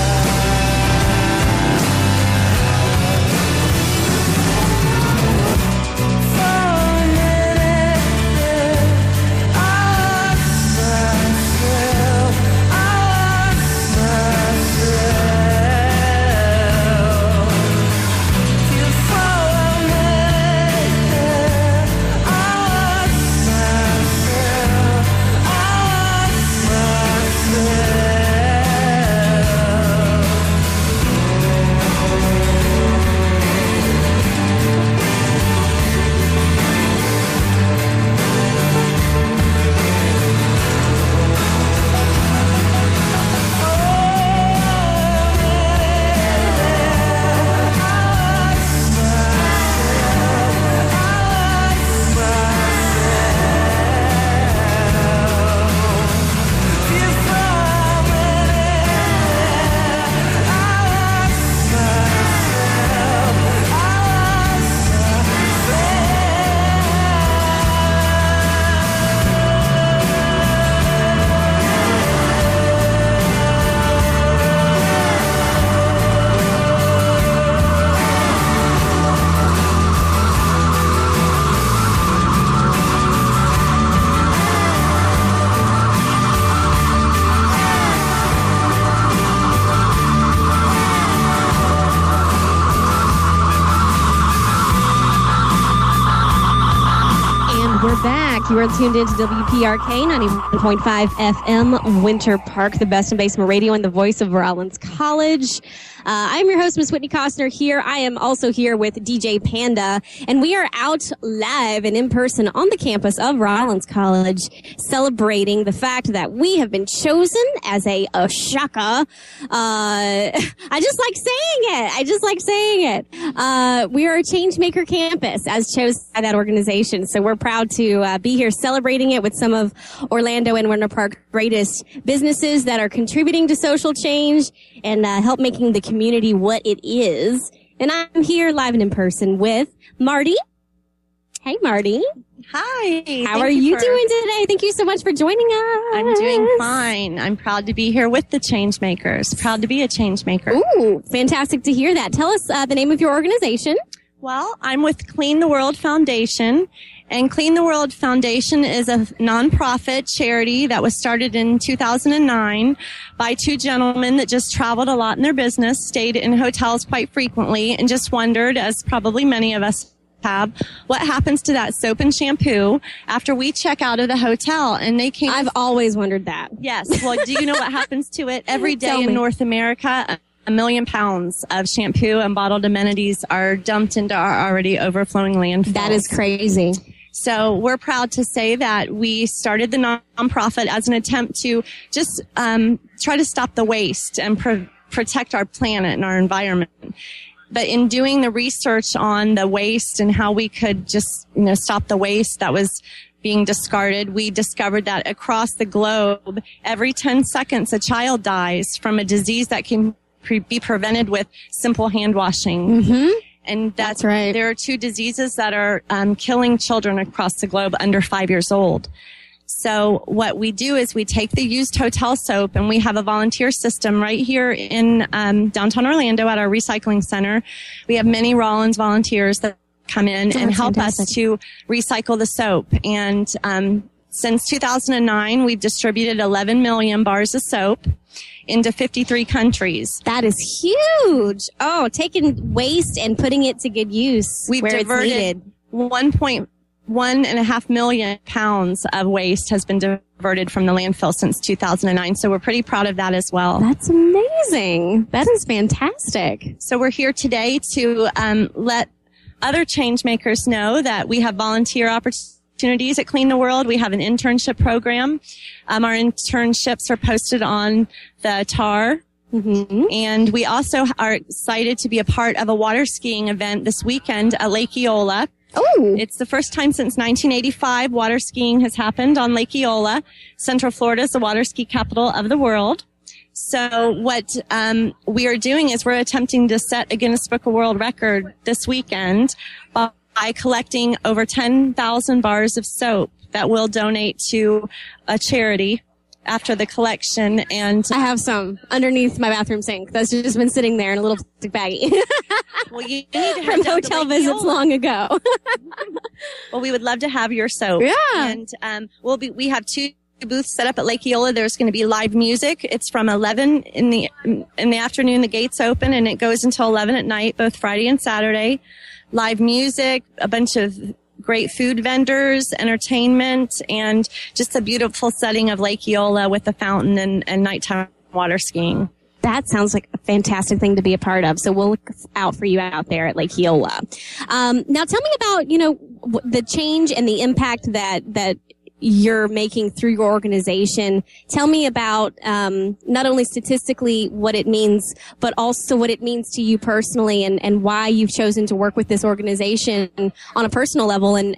You are tuned into WPRK 91.5 FM Winter Park, the best in basement radio and the voice of Rollins College. I'm your host, Miss Whitney Costner here. I am also here with DJ Panda, and we are out live and in person on the campus of Rollins College celebrating the fact that we have been chosen as a Oshaka. I just like saying it. We are a Changemaker campus as chosen by that organization. So we're proud to be here celebrating it with some of Orlando and Winter Park's greatest businesses that are contributing to social change and help making the community what it is. And I'm here live and in person with Marty. Hey, Marty. Hi. How are you doing today? Thank you so much for joining us. I'm doing fine. I'm proud to be here with the Changemakers. Proud to be a Changemaker. Ooh, fantastic to hear that. Tell us the name of your organization. Well, I'm with Clean the World Foundation. And Clean the World Foundation is a nonprofit charity that was started in 2009 by two gentlemen that just traveled a lot in their business, stayed in hotels quite frequently, and just wondered, as probably many of us have, what happens to that soap and shampoo after we check out of the hotel. And they came. I've always wondered that. Yes. Well, do you know what happens to it? Every day in North America, 1 million pounds of shampoo and bottled amenities are dumped into our already overflowing landfills. That is crazy. So we're proud to say that we started the nonprofit as an attempt to just try to stop the waste and protect our planet and our environment. But in doing the research on the waste and how we could just, stop the waste that was being discarded, we discovered that across the globe, every 10 seconds, a child dies from a disease that can be prevented with simple hand washing. Mm-hmm. And that's right. There are two diseases that are killing children across the globe under 5 years old. So what we do is we take the used hotel soap, and we have a volunteer system right here in downtown Orlando at our recycling center. We have many Rollins volunteers that come in and help us to recycle the soap. And since 2009, we've distributed 11 million bars of soap into 53 countries. That is huge. Oh, taking waste and putting it to good use. We've where diverted 1.5 million pounds of waste has been diverted from the landfill since 2009. So we're pretty proud of that as well. That's amazing. That is fantastic. So we're here today to let other change makers know that we have volunteer opportunities at Clean the World. We have an internship program. Our internships are posted on the TAR. Mm-hmm. And we also are excited to be a part of a water skiing event this weekend at Lake Eola. Oh, it's the first time since 1985 water skiing has happened on Lake Eola. Central Florida is the water ski capital of the world. So what we are doing is we're attempting to set a Guinness Book of World Record this weekend by collecting over 10,000 bars of soap that we'll donate to a charity after the collection. And I have some underneath my bathroom sink that's just been sitting there in a little plastic baggie. Well, you need to from hotel visits long ago. Well, we would love to have your soap. Yeah. And we have 2 booths set up at Lake Eola. There's going to be live music. It's from 11 in the afternoon. The gates open and it goes until 11 at night, both Friday and Saturday. Live music, a bunch of great food vendors, entertainment, and just a beautiful setting of Lake Eola with the fountain and nighttime water skiing. That sounds like a fantastic thing to be a part of. So we'll look out for you out there at Lake Eola. Now tell me about, the change and the impact that you're making through your organization. Tell me about not only statistically what it means, but also what it means to you personally, and why you've chosen to work with this organization on a personal level, and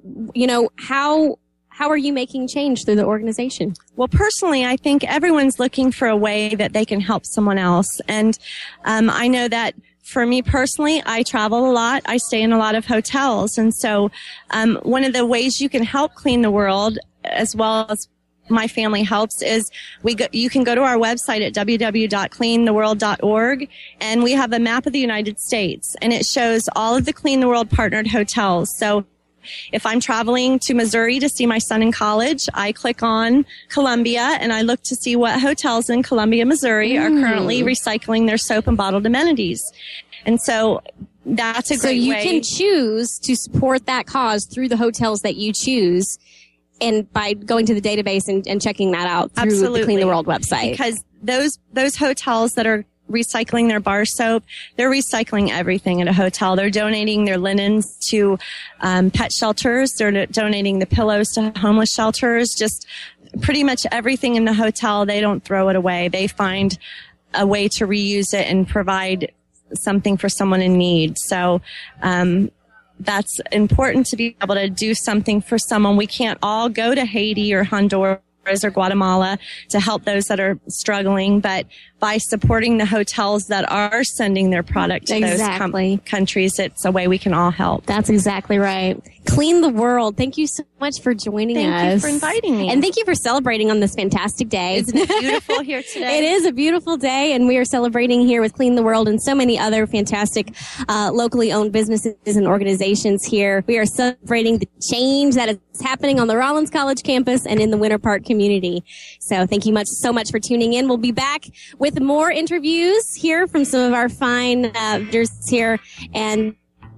how are you making change through the organization? Well, personally, I think everyone's looking for a way that they can help someone else, and I know that. For me personally, I travel a lot. I stay in a lot of hotels. And so, one of the ways you can help clean the world, as well as my family helps, is you can go to our website at www.cleantheworld.org, and we have a map of the United States, and it shows all of the Clean the World partnered hotels. So if I'm traveling to Missouri to see my son in college, I click on Columbia and I look to see what hotels in Columbia, Missouri are currently recycling their soap and bottled amenities. And so that's a great way. So you can choose to support that cause through the hotels that you choose, and by going to the database and checking that out through the Clean the World website. Because those hotels that are recycling their bar soap, they're recycling everything at a hotel. They're donating their linens to pet shelters. They're donating the pillows to homeless shelters. Just pretty much everything in the hotel. They don't throw it away. They find a way to reuse it and provide something for someone in need. So that's important to be able to do something for someone. We can't all go to Haiti or Honduras or Guatemala to help those that are struggling, but by supporting the hotels that are sending their product to those countries, it's a way we can all help. That's exactly right. Clean the World. Thank you so much for joining us. Thank you for inviting me. And thank you for celebrating on this fantastic day. Isn't it beautiful here today? It is a beautiful day, and we are celebrating here with Clean the World and so many other fantastic locally owned businesses and organizations here. We are celebrating the change that is happening on the Rollins College campus and in the Winter Park community. So thank you so much for tuning in. We'll be back with more interviews here from some of our fine vendors here, and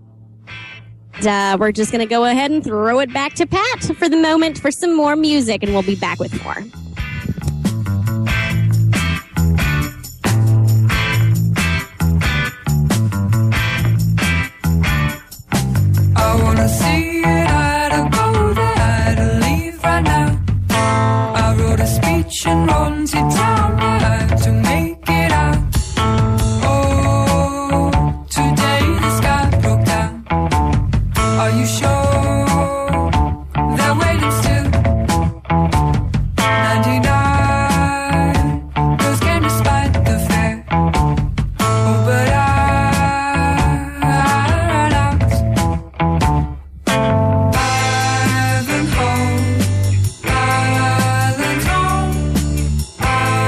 we're just going to go ahead and throw it back to Pat for the moment for some more music, and we'll be back with more. I wanna see it, I had to go there, I had to leave right now. I wrote a speech and run to town, I had to make it out. Oh, today the sky broke down. Are you sure they're waiting still? 99 girls came despite the fair. Oh, but I ran out. Island home, island home,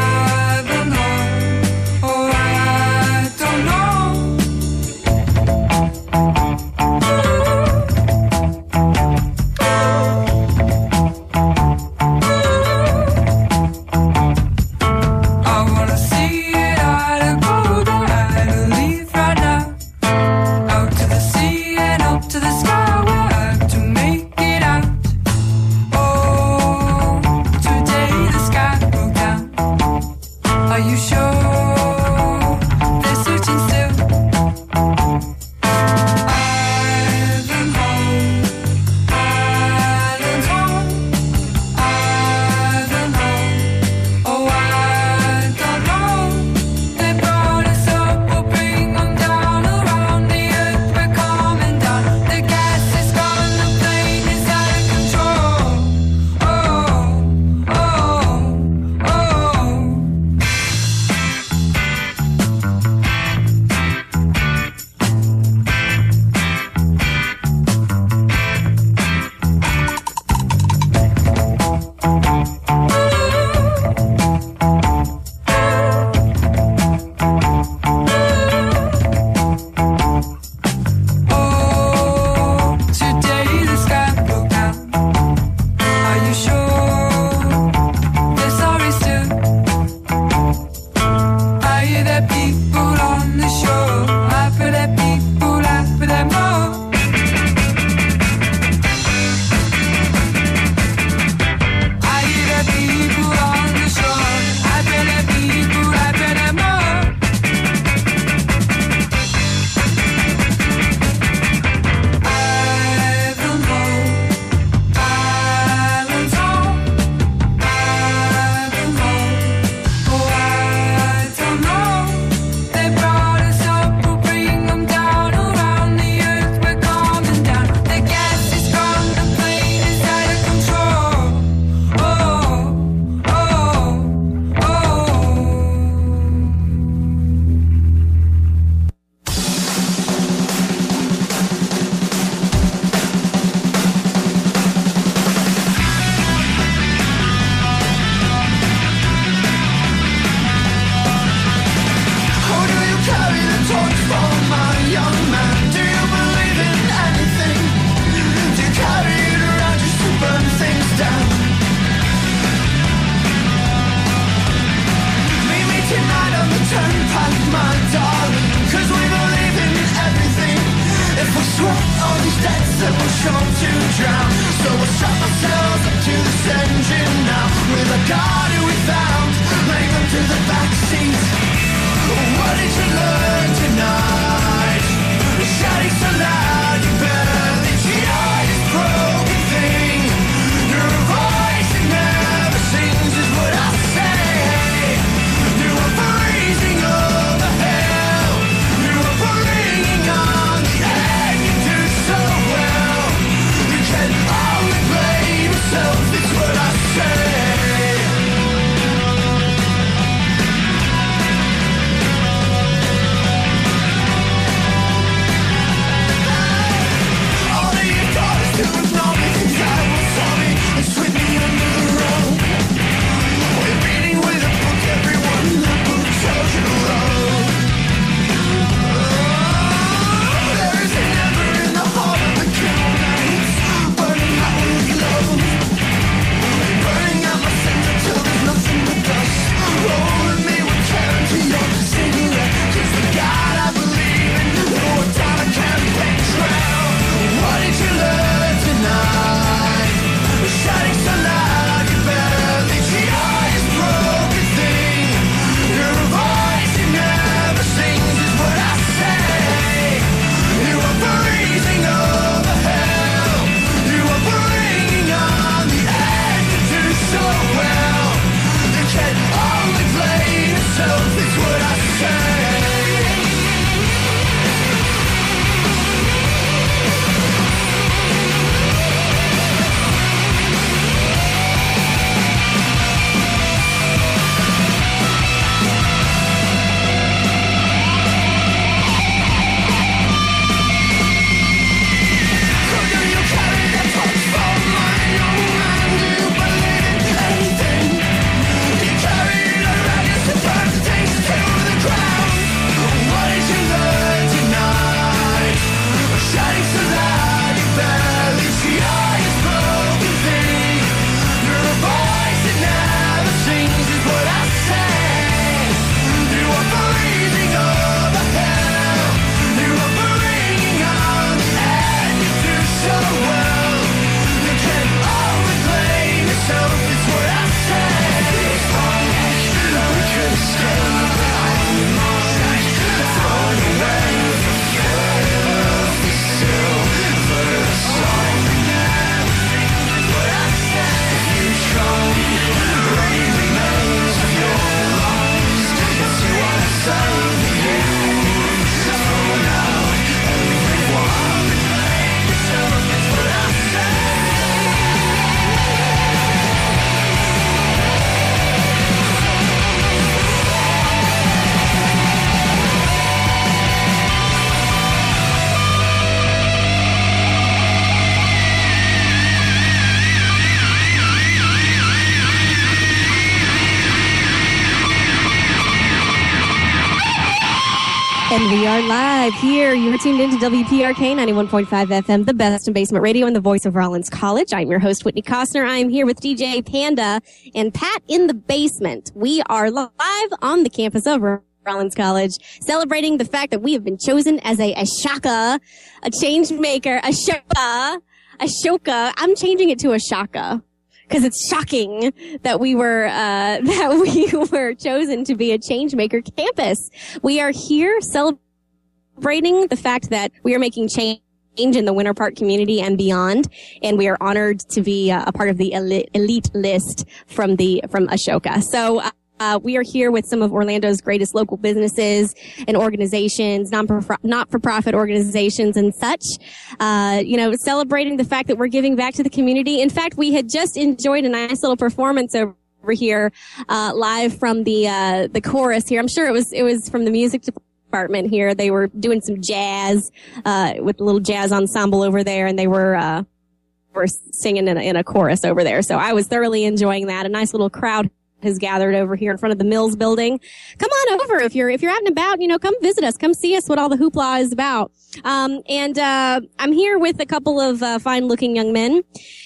And we are live here. You are tuned into WPRK 91.5 FM, the best in basement radio and the voice of Rollins College. I'm your host, Whitney Costner. I'm here with DJ Panda and Pat in the basement. We are live on the campus of Rollins College, celebrating the fact that we have been chosen as a Ashoka, a change maker, Ashoka. I'm changing it to Ashoka. Because it's shocking that we were chosen to be a Changemaker campus. We are here celebrating the fact that we are making change in the Winter Park community and beyond, and we are honored to be a part of the elite list from Ashoka. So. We are here with some of Orlando's greatest local businesses and organizations, not-for-profit organizations and such, celebrating the fact that we're giving back to the community. In fact, we had just enjoyed a nice little performance over here, live from the chorus here. I'm sure it was from the music department here. They were doing some jazz, with a little jazz ensemble over there, and they were singing in a chorus over there. So I was thoroughly enjoying that. A nice little crowd has gathered over here in front of the Mills building. Come on over if you're out and about, come visit us, come see us what all the hoopla is about. And I'm here with a couple of fine looking young men.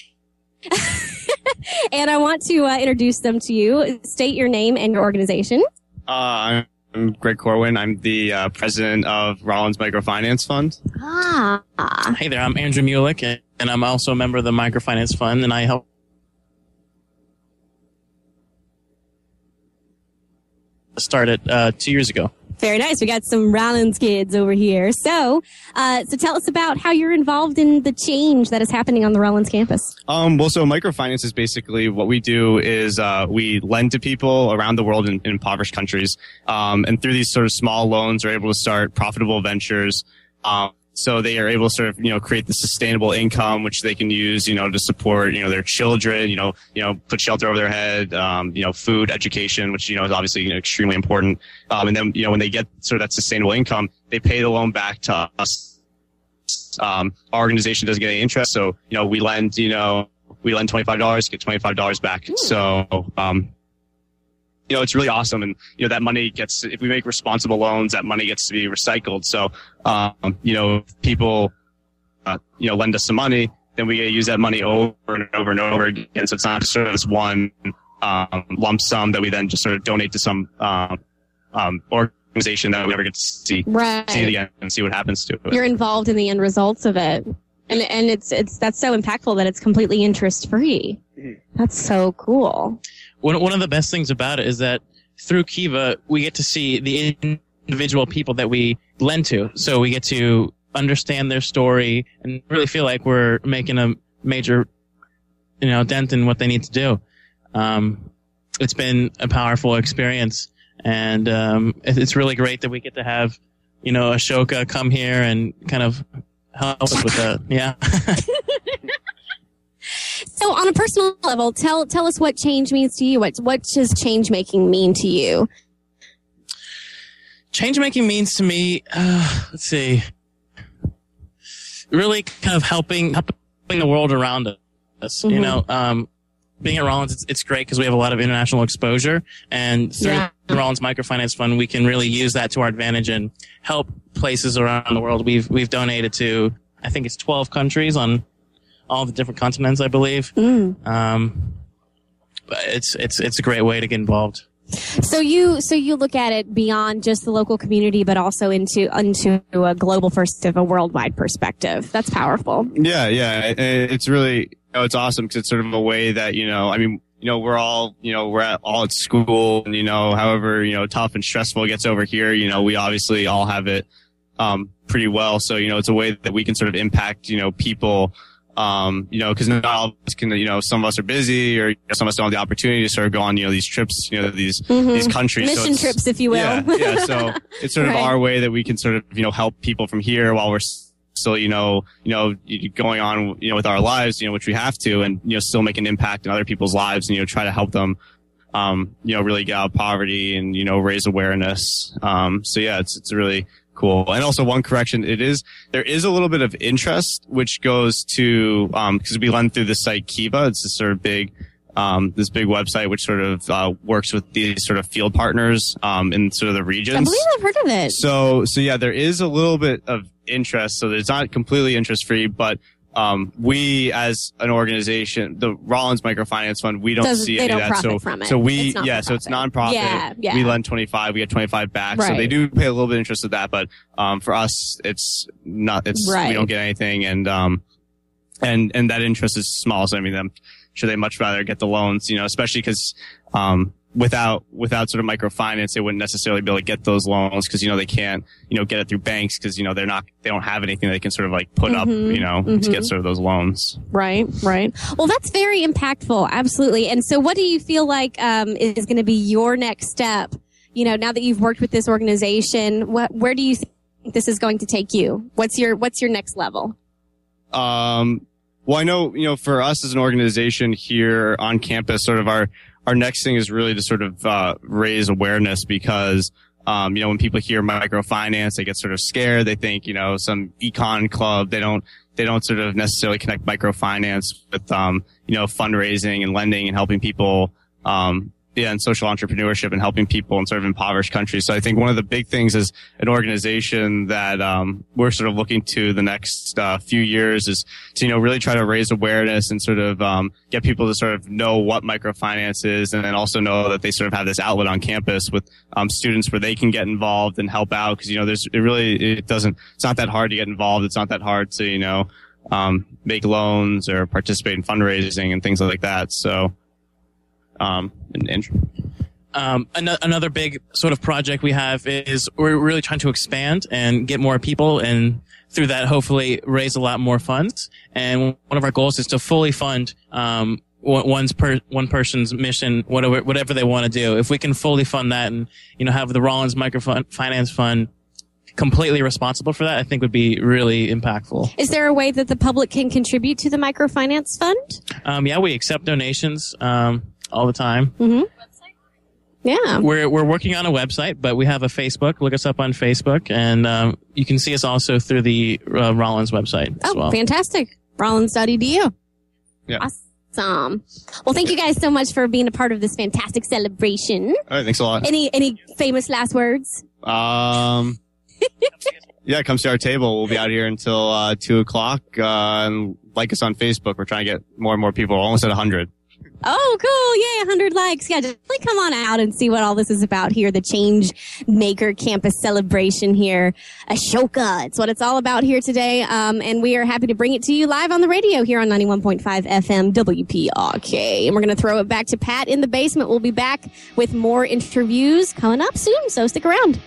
And I want to introduce them to you. State your name and your organization. I'm Greg Corwin. I'm the president of Rollins Microfinance Fund. Hey there, I'm Andrew Mulick, and I'm also a member of the Microfinance Fund, and I help started 2 years ago. Very nice. We got some Rollins kids over here. So tell us about how you're involved in the change that is happening on the Rollins campus. So microfinance is basically what we do is we lend to people around the world in impoverished countries. And through these sort of small loans, we're able to start profitable ventures. So they are able to sort of, create the sustainable income, which they can use, to support, their children, put shelter over their head, food, education, which, is obviously extremely important. And then, when they get sort of that sustainable income, they pay the loan back to us. Our organization doesn't get any interest. So, we lend $25, get $25 back. So, it's really awesome. And, that money gets, if we make responsible loans, that money gets to be recycled. So, people, lend us some money, then we get to use that money over and over and over again. So it's not just sort of this one, lump sum that we then just sort of donate to some, organization that we never get to see it again and see what happens to it. You're involved in the end results of it. And that's so impactful that it's completely interest free. That's so cool. One of the best things about it is that through Kiva, we get to see the individual people that we lend to. So we get to understand their story and really feel like we're making a major, dent in what they need to do. It's been a powerful experience, and it's really great that we get to have, Ashoka come here and kind of help us with that. Yeah. So on a personal level, tell us what change means to you. What does change making mean to you? Change making means to me, let's see, really kind of helping the world around us. Mm-hmm. Being at Rollins, it's great because we have a lot of international exposure, and through the Rollins Microfinance Fund, we can really use that to our advantage and help places around the world. We've donated to, I think it's 12 countries on all the different continents, I believe. But it's a great way to get involved. So you look at it beyond just the local community, but also into a global perspective, a worldwide perspective. That's powerful. Yeah. It's really, it's awesome because it's sort of a way that, we're all, we're all at school and, however, tough and stressful it gets over here, we obviously all have it, pretty well. So, it's a way that we can sort of impact, people, because not all of us can, some of us are busy or some of us don't have the opportunity to sort of go on, these trips, these countries. Mission trips, if you will. Yeah. So it's sort of our way that we can sort of, help people from here while we're still, going on, with our lives, which we have to, and, still make an impact in other people's lives and, try to help them, really get out of poverty and, raise awareness. So yeah, it's really cool. And also one correction, there is a little bit of interest, which goes to, because we lend through the site Kiva. It's this sort of big, this big website which sort of works with these sort of field partners in sort of the regions. I believe I've heard of it. So yeah, there is a little bit of interest. So it's not completely interest free, but we as an organization, the Rollins Microfinance Fund, we don't see any of that. So it's nonprofit. Yeah. We lend 25, we get 25 back. Right. So they do pay a little bit of interest of that, but for us, it's not. We don't get anything, and that interest is small. So I mean, I'm sure they much rather get the loans, especially because without sort of microfinance, they wouldn't necessarily be able to get those loans because they can't get it through banks because they don't have anything they can sort of like put up to get sort of those loans. Right. Well, that's very impactful, absolutely. And so, what do you feel like is going to be your next step? Now that you've worked with this organization, where do you think this is going to take you? What's your next level? Well, I know, for us as an organization here on campus, sort of our next thing is really to sort of raise awareness because, when people hear microfinance, they get sort of scared. They think, some econ club. They don't sort of necessarily connect microfinance with, fundraising and lending and helping people, and social entrepreneurship and helping people in sort of impoverished countries. So I think one of the big things is an organization that we're sort of looking to the next few years is to really try to raise awareness and sort of get people to sort of know what microfinance is, and then also know that they sort of have this outlet on campus with students where they can get involved and help out because it's not that hard to get involved. It's not that hard to make loans or participate in fundraising and things like that. So. Another big sort of project we have is we're really trying to expand and get more people, and through that hopefully raise a lot more funds. And one of our goals is to fully fund one person's mission, whatever they want to do. If we can fully fund that and have the Rollins Microfinance Fund completely responsible for that, I think would be really impactful. Is there a way that the public can contribute to the microfinance fund? Yeah, we accept donations all the time. Mm-hmm. Yeah. We're working on a website, but we have a Facebook. Look us up on Facebook, and you can see us also through the Rollins website as well. Fantastic. Rollins.edu. Yeah. Awesome. Well, thank you guys so much for being a part of this fantastic celebration. All right, thanks a lot. Any famous last words? Yeah, come see our table. We'll be out here until 2:00. And like us on Facebook. We're trying to get more and more people. We're almost at 100. Oh, cool. Yay, 100 likes. Yeah, just come on out and see what all this is about here. The Change Maker Campus celebration here. Ashoka. It's what it's all about here today. And we are happy to bring it to you live on the radio here on 91.5 FM WPRK. And we're going to throw it back to Pat in the basement. We'll be back with more interviews coming up soon, so stick around.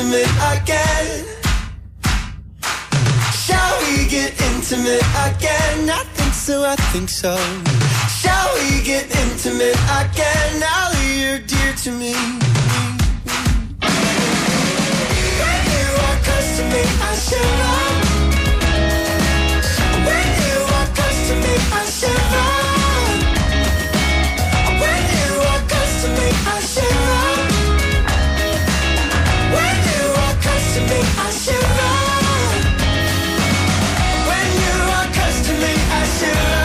intimate again? Shall we get intimate again? I think so, I think so. Shall we get intimate again? Now that you're dear to me. When you are close to me, I shiver. When you are close to me, I shiver. When you are close to me, I shiver. When you are close to me, I shiver. When you are close to me, I shiver.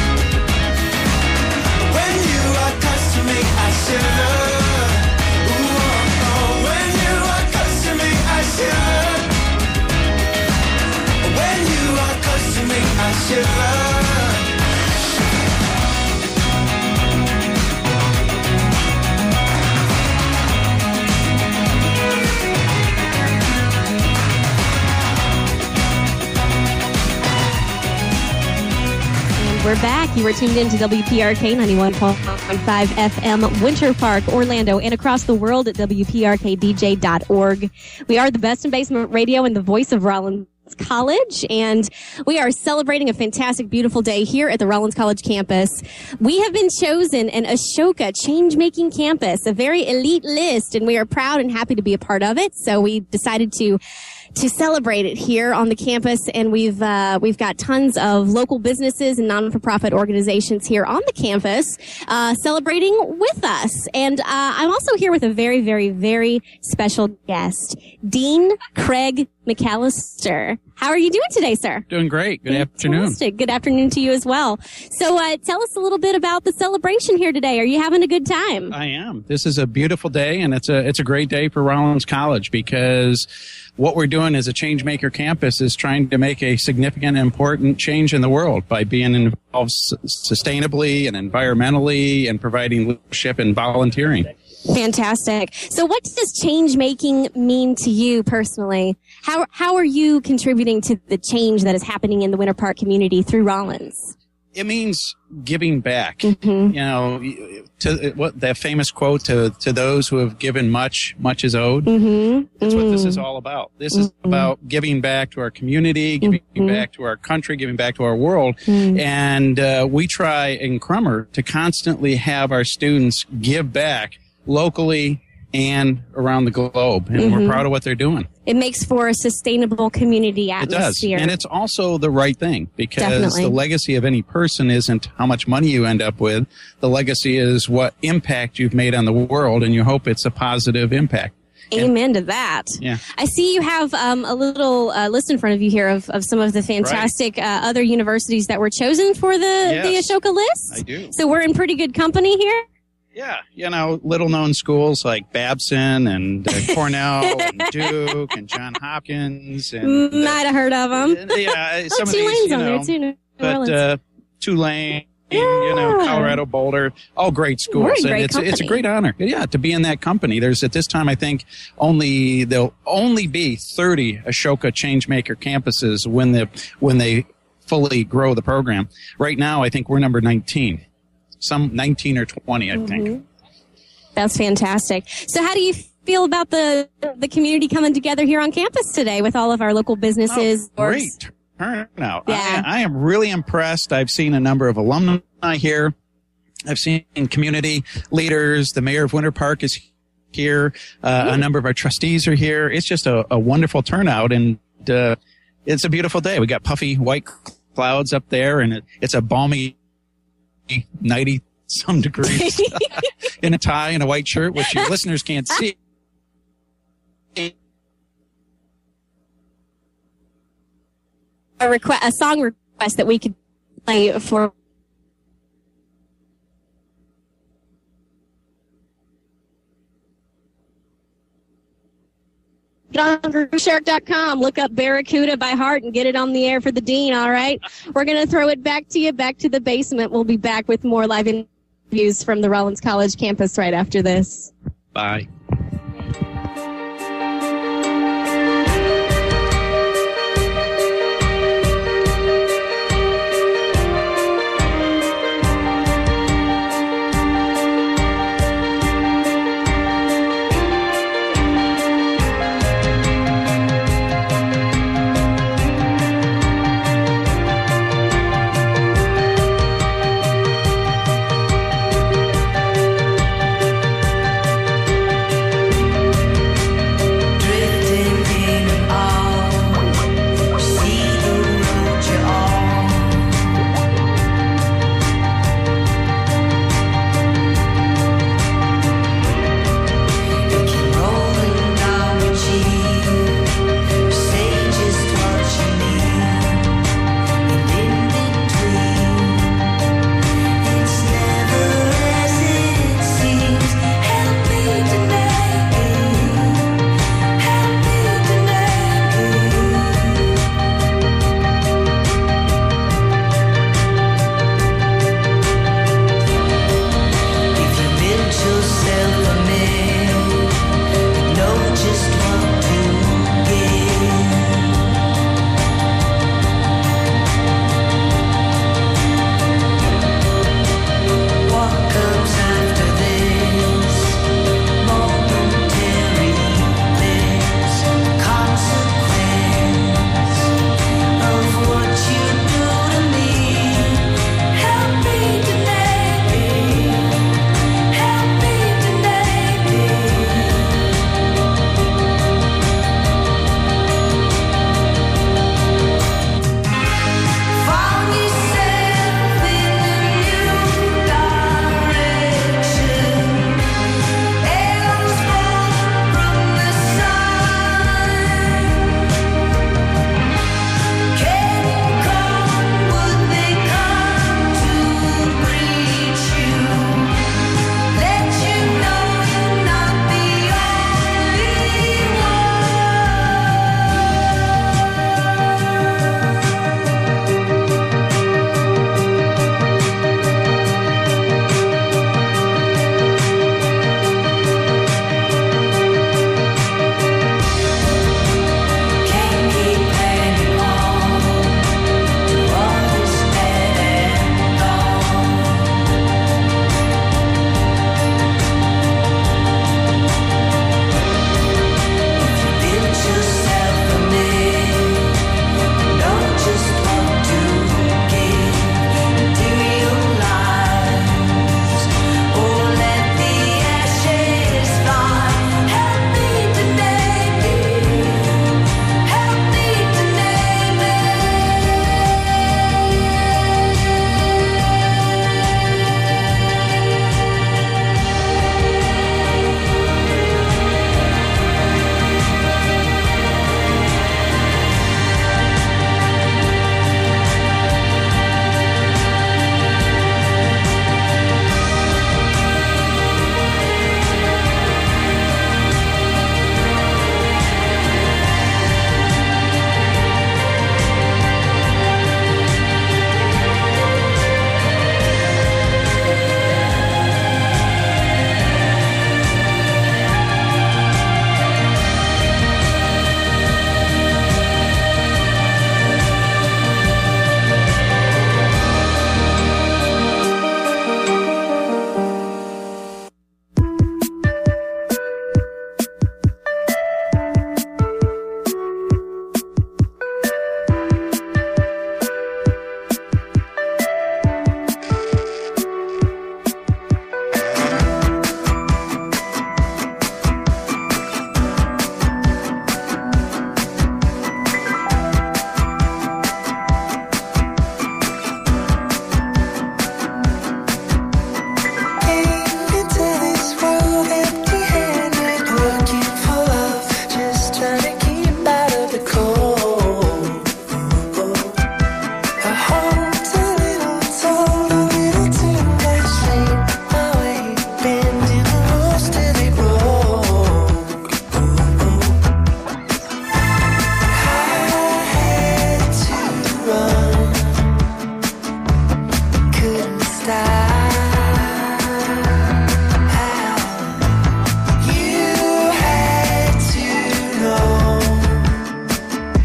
When you are close to me, I shiver. Ooh, oh, oh. When you are close to me, I shiver. When you are close to me, I shiver. We're back. You were tuned in to WPRK 91.5 FM, Winter Park, Orlando, and across the world at WPRKDJ.org. We are the best in basement radio and the voice of Rollins College, and we are celebrating a fantastic, beautiful day here at the Rollins College campus. We have been chosen an Ashoka Change-Making Campus, a very elite list, and we are proud and happy to be a part of it. So we decided to celebrate it here on the campus, and we've got tons of local businesses and non-for-profit organizations here on the campus celebrating with us. And I'm also here with a very, very, very special guest, Dean Craig McAllister. How are you doing today, sir? Doing great. Good afternoon. Fantastic. Good afternoon to you as well. So tell us a little bit about the celebration here today. Are you having a good time? I am. This is a beautiful day, and it's a great day for Rollins College because what we're doing as a Changemaker campus is trying to make a significant, important change in the world by being involved sustainably and environmentally and providing leadership and volunteering. Fantastic. So what does change making mean to you personally? How are you contributing to the change that is happening in the Winter Park community through Rollins? It means giving back. Mm-hmm. You know, to what that famous quote, to those who have given much, much is owed. Mm-hmm. That's what this is all about. This is about giving back to our community, giving back to our country, giving back to our world. And we try in Crummer to constantly have our students give back locally and around the globe. And we're proud of what they're doing. It makes for a sustainable community atmosphere. It does. And it's also the right thing because Definitely. the legacy of any person isn't how much money you end up with. The legacy is what impact you've made on the world, and you hope it's a positive impact. Amen to that. Yeah. I see you have a little list in front of you here of some of the fantastic other universities that were chosen for the Ashoka list. I do. So we're in pretty good company here. Yeah, you know, little-known schools like Babson and Cornell and Duke and Johns Hopkins. And Might have heard of them. Yeah, some of Tulane's these, you on know, there too. New but Orleans. Tulane, you know, Colorado Boulder, all great schools. We're in great and it's a company. great honor, yeah, to be in that company. There's at this time, I think, there'll only be 30 Ashoka Changemaker campuses when they fully grow the program. Right now, I think we're number 19. Some 19 or 20, I think. That's fantastic. So how do you feel about the community coming together here on campus today with all of our local businesses? Great turnout. Yeah. I am really impressed. I've seen a number of alumni here. I've seen community leaders. The mayor of Winter Park is here. A number of our trustees are here. It's just a wonderful turnout, and it's a beautiful day. We got puffy white clouds up there, and it's a balmy 90 some degrees in a tie and a white shirt, which your listeners can't see. A song request that we could play for. Get on GrooveShark.com, look up Barracuda by heart and get it on the air for the Dean, all right? We're going to throw it back to you, back to the basement. We'll be back with more live interviews from the Rollins College campus right after this. Bye.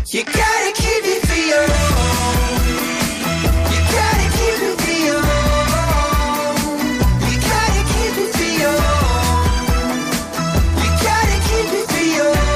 You gotta keep it for your own. You gotta keep it for your own. You gotta keep it for your own. You gotta keep it for your own.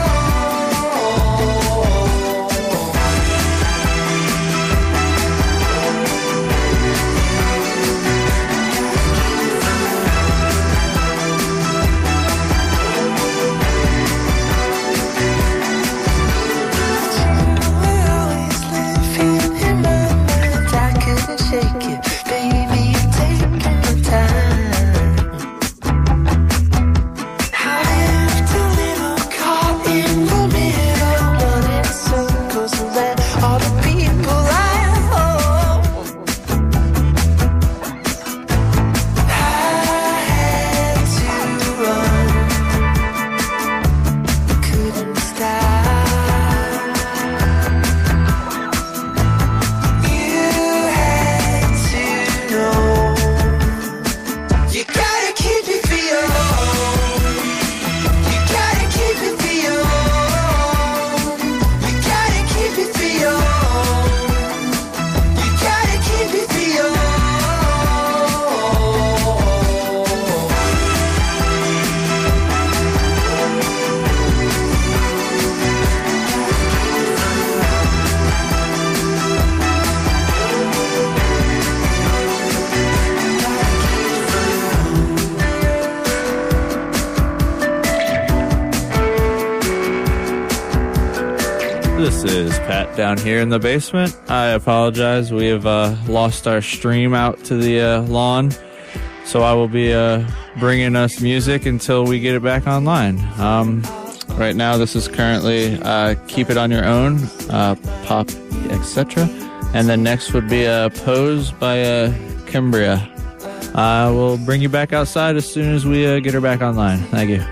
This is Pat down here in the basement. I apologize. We have lost our stream out to the lawn, so I will be bringing us music until we get it back online. Right now, this is currently Keep It On Your Own, Pop, etc. And then next would be Pose by Cambria. We'll bring you back outside as soon as we get her back online. Thank you.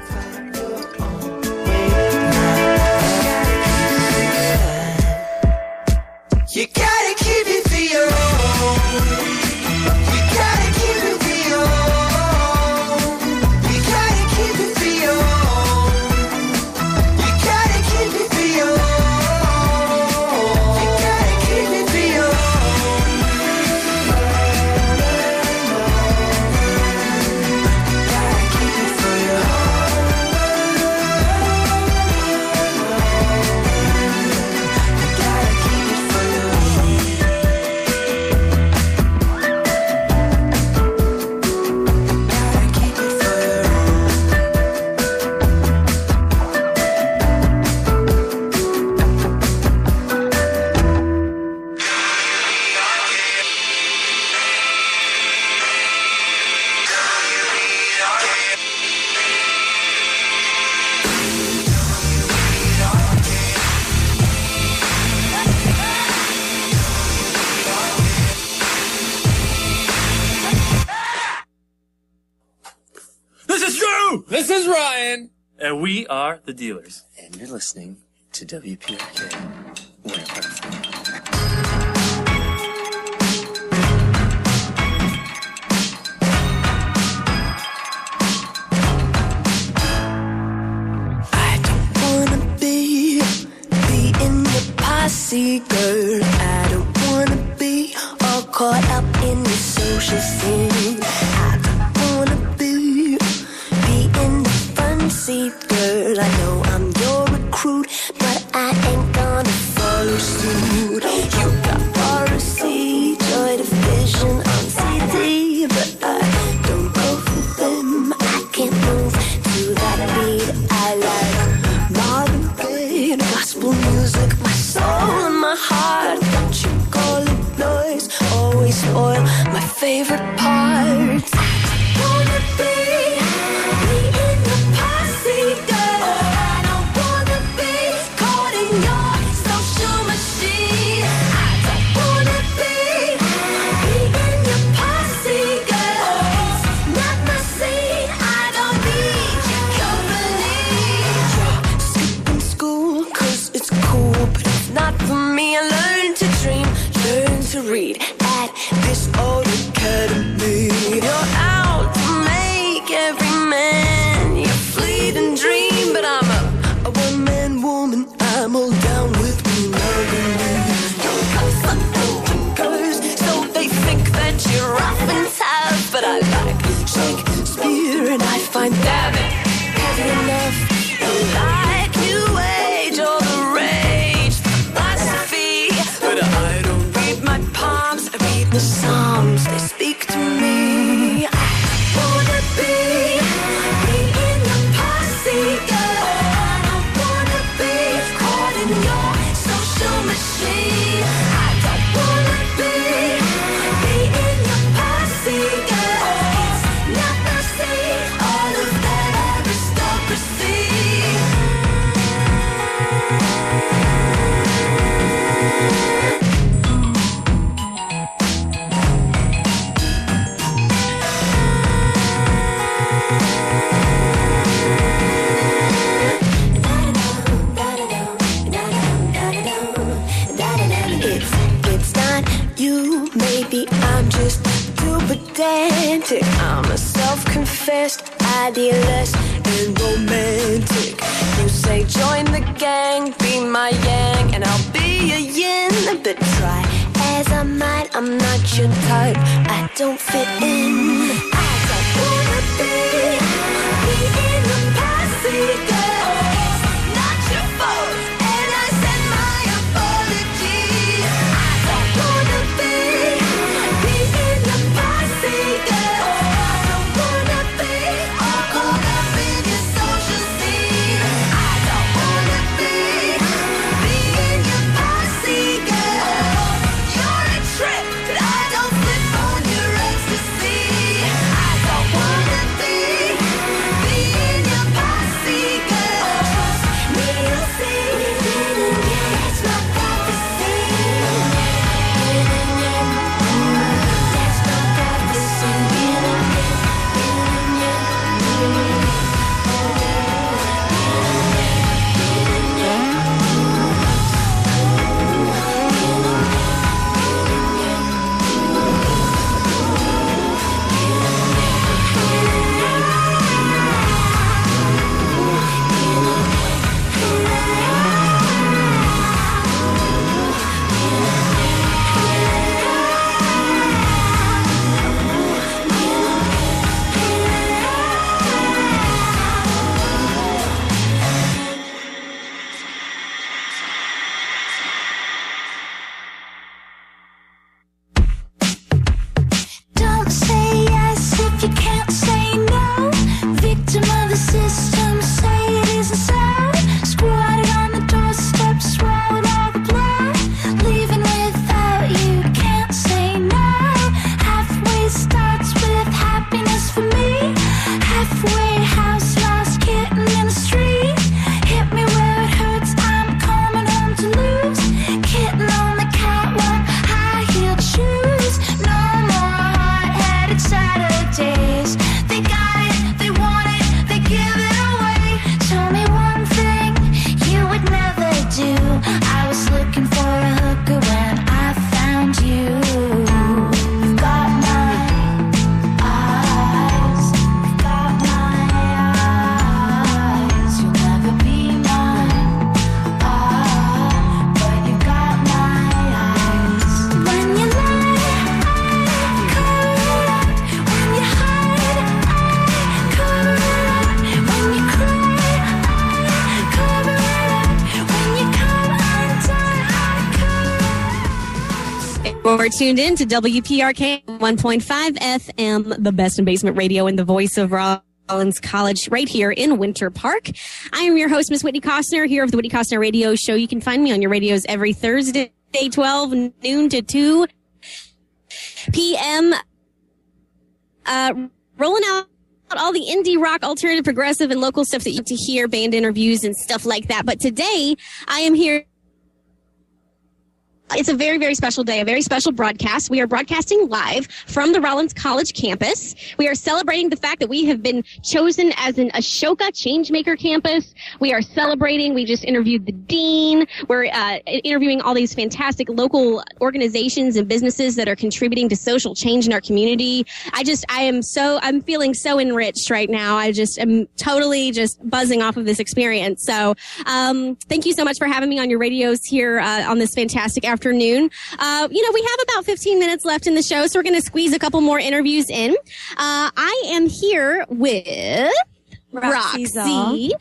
You gotta keep it for your own. You gotta keep it for your own. You gotta keep it for your own. You gotta keep it for your own. You gotta keep it for your This is Ryan. And we are the Dealers. And you're listening to WPRK. Winter Park. Wanna be in your posse, girl. I don't wanna be all caught up in the social scene. I don't wanna be in the front seat, girl. I know I'm your recruit, but I ain't gonna follow suit. You got piracy, Joy Division on CD, but I don't go for them. I can't move to that beat. I like Marvin Gaye, gospel music, my soul and my heart. Don't you call it noise, always spoil my favorite parts. I wanna be in the posse, girl. I don't wanna be caught in your social machine. I don't wanna be in your posse, girl. It's not my scene. I don't need your company. Skipping school 'cause it's cool, but it's not for me. I learned to dream, learn to read at this old academy. You're out to make every man your fleeting dream, but I'm a one-man woman. I'm all down enough. Like new age or the rage philosophy. But I don't read my palms, I read the Psalms, they speak to me. I wanna be in the posse, girl. I don't wanna be caught in your social machine. I don't wanna be in your posse, girl. It's not the same, all of that aristocracy. It's not you, maybe I'm just too pedantic. I'm a self-confessed idealist and romantic. You say join the gang, be my yang, and I'll be a yin. But try as I might, I'm not your type, I don't fit in. I don't wanna be in the posse, girl. It's not your fault, and I send my apologies. I don't wanna be in the posse, girl. I don't wanna be all caught up in your social scene. I don't wanna be in your posse, girl. You're a trip, but I don't flip on your ecstasy. I don't wanna be in your posse, girl. Trust me, you'll see. It's my prophecy. That's my Don't say yes if you can't say no. Victim of the system, say it isn't so. Squatted on the doorstep, swallowed all the blood. Leaving without you, can't say no. Halfway starts with happiness for me. Halfway house, lost kitten in the street. Hit me where it hurts, I'm coming home to lose. Kitten on the catwalk, high heel shoes. No more hard-headed Saturdays. They got it, they want it, they give it away. Tell me one thing you would never do. I was looking for a hooker when I found you. You've got my eyes, you've got my eyes. You'll never be mine, but you got my eyes. When you lie, I cover up. When you hide, I cover up. When you cry, I cover up. When you come undone, I cover up. We're tuned in to WPRK 1.5 FM, the best in basement radio and the voice of Rollins College right here in Winter Park. I am your host, Miss Whitney Costner, here of the Whitney Costner Radio Show. You can find me on your radios every Thursday, 12 noon to 2 p.m. Rolling out all the indie rock, alternative, progressive, and local stuff that you get to hear, band interviews and stuff like that. But today, I am here. It's a very, very special day, a very special broadcast. We are broadcasting live from the Rollins College campus. We are celebrating the fact that we have been chosen as an Ashoka Changemaker campus. We are celebrating. We just interviewed the dean. We're interviewing all these fantastic local organizations and businesses that are contributing to social change in our community. I'm feeling so enriched right now. I just am totally just buzzing off of this experience. So, thank you so much for having me on your radios here on this fantastic afternoon. We have about 15 minutes left in the show, so we're going to squeeze a couple more interviews in. I am here with Roxy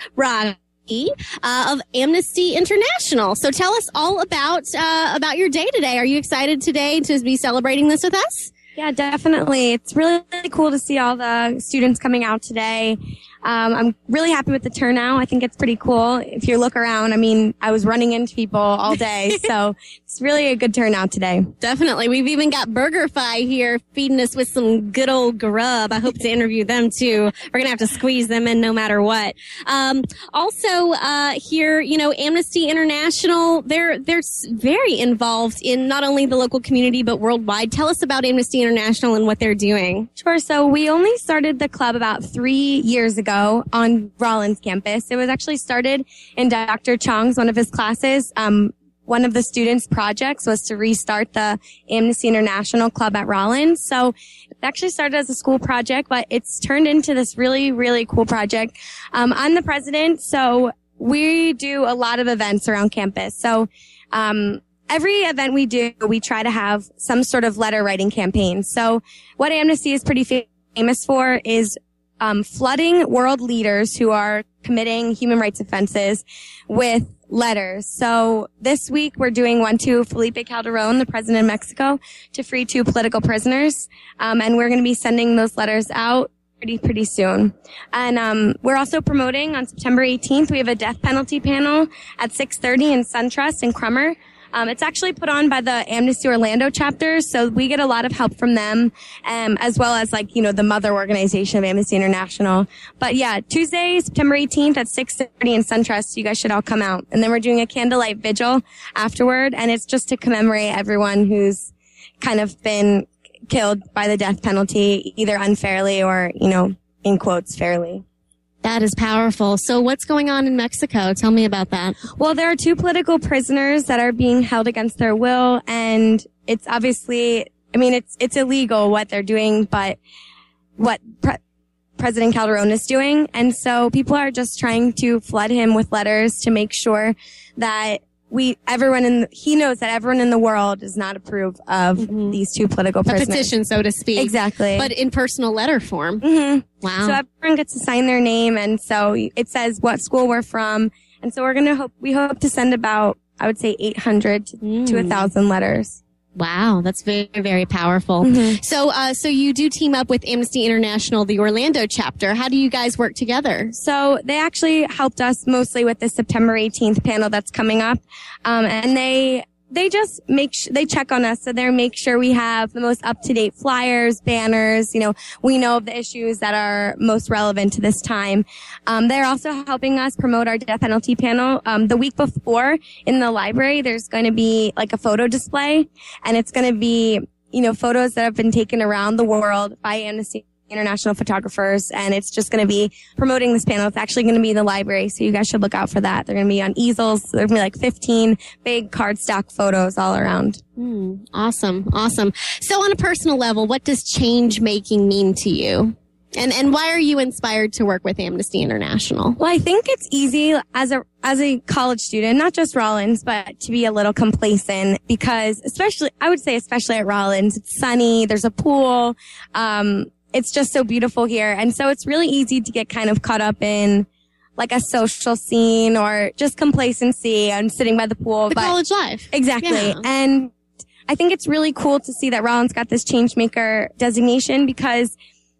of Amnesty International. So tell us all about your day today. Are you excited today to be celebrating this with us? Yeah, definitely. It's really, really cool to see all the students coming out today. I'm really happy with the turnout. I think it's pretty cool. If you look around, I mean, I was running into people all day, so it's really a good turnout today. Definitely. We've even got BurgerFi here feeding us with some good old grub. I hope to interview them too. We're going to have to squeeze them in no matter what. Also, here, you know, Amnesty International, they're very involved in not only the local community, but worldwide. Tell us about Amnesty International and what they're doing. Sure. So we only started the club about 3 years ago on Rollins campus. It was actually started in Dr. Chong's, one of his classes. One of the students' projects was to restart the Amnesty International Club at Rollins. So it actually started as a school project, but it's turned into this really, really cool project. I'm the president, so we do a lot of events around campus. So every event we do, we try to have some sort of letter writing campaign. So what Amnesty is pretty famous for is flooding world leaders who are committing human rights offenses with letters. So this week we're doing one to Felipe Calderon, the president of Mexico, to free 2 political prisoners. And we're going to be sending those letters out pretty soon. And we're also promoting on September 18th, we have a death penalty panel at 6:30 in SunTrust in Crummer. It's actually put on by the Amnesty Orlando chapters, so we get a lot of help from them, as well as the mother organization of Amnesty International. But yeah, Tuesday, September 18th at 6:30 in SunTrust, you guys should all come out. And then we're doing a candlelight vigil afterward, and it's just to commemorate everyone who's kind of been killed by the death penalty, either unfairly or, in quotes, fairly. That is powerful. So what's going on in Mexico? Tell me about that. Well, there are 2 political prisoners that are being held against their will, and it's obviously, it's illegal what they're doing, but what President Calderon is doing. And so people are just trying to flood him with letters to make sure that he knows that everyone in the world does not approve of these 2 political prisoners. A petition, so to speak. Exactly. But in personal letter form. Mm-hmm. Wow. So everyone gets to sign their name, and so it says what school we're from. And so we hope to send about, I would say, 800 to 1,000 letters. Wow, that's very, very powerful. Mm-hmm. So you do team up with Amnesty International, the Orlando chapter. How do you guys work together? So they actually helped us mostly with the September 18th panel that's coming up. And they just they check on us. So they make sure we have the most up-to-date flyers, banners. We know of the issues that are most relevant to this time. They're also helping us promote our death penalty panel. The week before in the library, there's going to be like a photo display, and it's going to be, photos that have been taken around the world by Amnesty International photographers, and it's just going to be promoting this panel. It's actually going to be in the library, so you guys should look out for that. They're going to be on easels. There's going to be 15 big cardstock photos all around. Awesome. So on a personal level, what does change making mean to you? And why are you inspired to work with Amnesty International? Well, I think it's easy as a college student, not just Rollins, but to be a little complacent because especially at Rollins, it's sunny, there's a pool, it's just so beautiful here. And so it's really easy to get kind of caught up in like a social scene or just complacency and sitting by the pool. The college life. Exactly. Yeah. And I think it's really cool to see that Rollins got this change maker designation because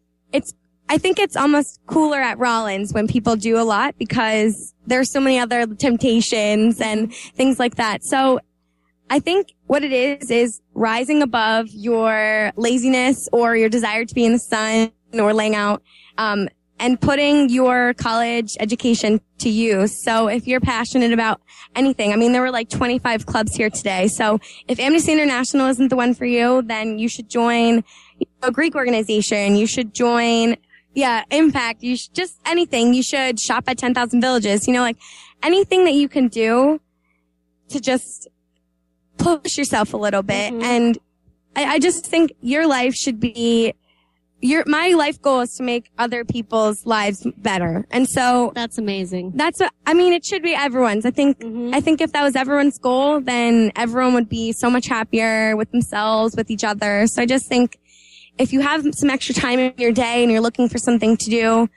I think it's almost cooler at Rollins when people do a lot because there's so many other temptations and things like that. So I think what it is rising above your laziness or your desire to be in the sun or laying out, and putting your college education to use. So if you're passionate about anything, there were like 25 clubs here today. So if Amnesty International isn't the one for you, then you should join a Greek organization. You should join, Impact. You should just anything. You should shop at 10,000 Villages. Anything that you can do to just push yourself a little bit. And I just think your life should be my life goal is to make other people's lives better. And so that's amazing. That's what, it should be everyone's. I think if that was everyone's goal, then everyone would be so much happier with themselves, with each other. So I just think if you have some extra time in your day and you're looking for something to do,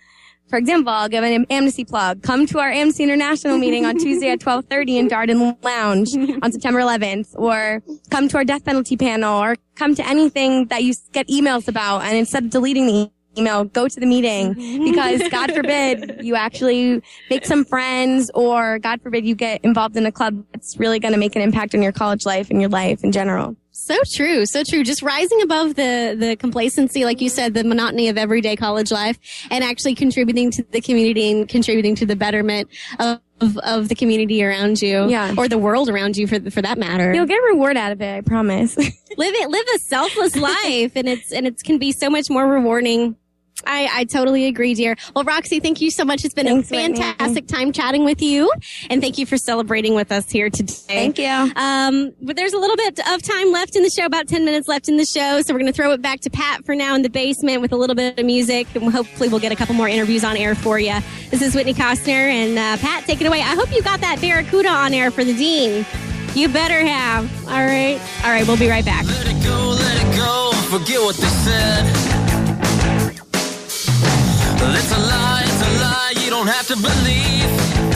For example, I'll give an Amnesty plug. Come to our Amnesty International meeting on Tuesday at 12:30 in Darden Lounge on September 11th, or come to our death penalty panel, or come to anything that you get emails about, and instead of deleting the email, go to the meeting, because God forbid you actually make some friends, or God forbid you get involved in a club that's really going to make an impact on your college life and your life in general. So true. So true. Just rising above the complacency, like you said, the monotony of everyday college life, and actually contributing to the community and contributing to the betterment of the community around you, or the world around you, for that matter. You'll get a reward out of it, I promise. Live a selfless life, and it can be so much more rewarding. I totally agree, dear. Well, Roxy, thank you so much. It's been a fantastic time chatting with you, and thank you for celebrating with us here today. Thank you. But there's a little bit of time left in the show, about 10 minutes left in the show, so we're going to throw it back to Pat for now in the basement with a little bit of music, and hopefully we'll get a couple more interviews on air for you. This is Whitney Costner, and Pat, take it away. I hope you got that Barracuda on air for the Dean. You better have. All right, we'll be right back. Let it go, forget what they said. It's a lie, you don't have to believe.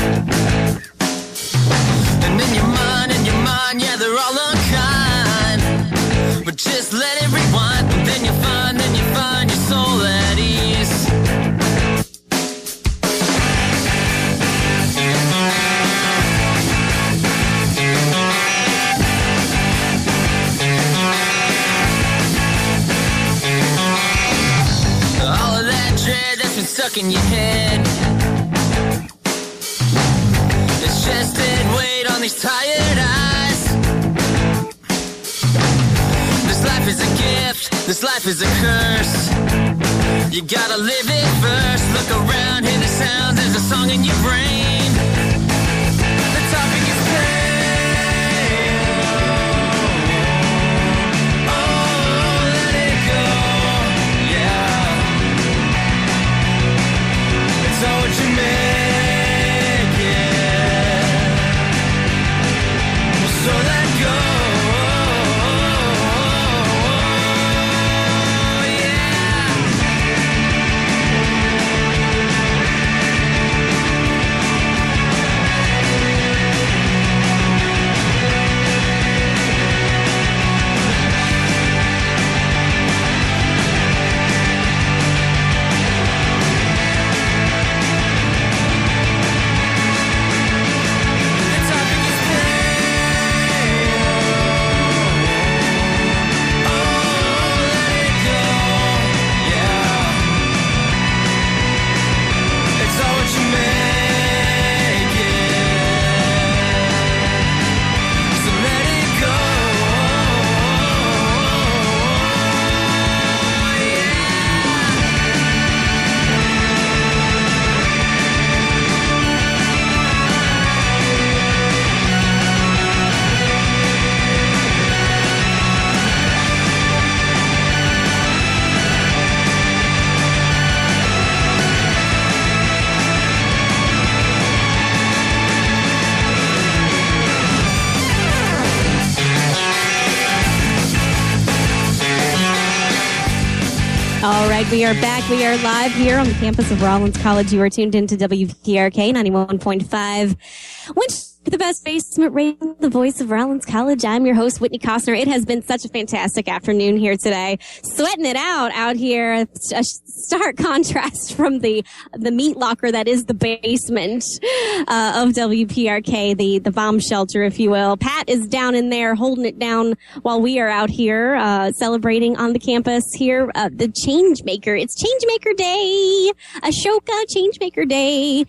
And in your mind, yeah, they're all unkind. But just let it rewind, and then you find your soul at ease. Stuck in your head. It's just dead weight on these tired eyes. This life is a gift, this life is a curse. You gotta live it first. Look around, hear the sound, there's a song in your brain. The topic is pain. Oh, let it go. Yeah. It's not what you make it. So let go. All right, we are back. We are live here on the campus of Rollins College. You are tuned into WPRK 91.5. Which the best basement rating, the voice of Rollins College. I'm your host, Whitney Costner. It has been such a fantastic afternoon here today. Sweating it out here. A stark contrast from the meat locker that is the basement of WPRK, the bomb shelter, if you will. Pat is down in there holding it down while we are out here celebrating on the campus here the Changemaker. It's Changemaker Day, Ashoka Changemaker Day,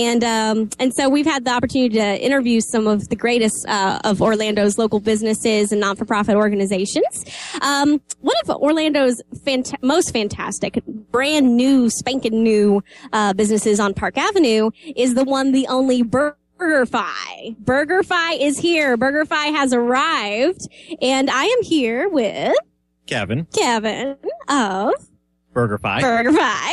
and so we've had the opportunity to interview some of the greatest of Orlando's local businesses and not-for-profit organizations. One of Orlando's most fantastic, brand new, spanking new businesses on Park Avenue is the one, the only BurgerFi. BurgerFi is here. BurgerFi has arrived, and I am here with Kevin of BurgerFi.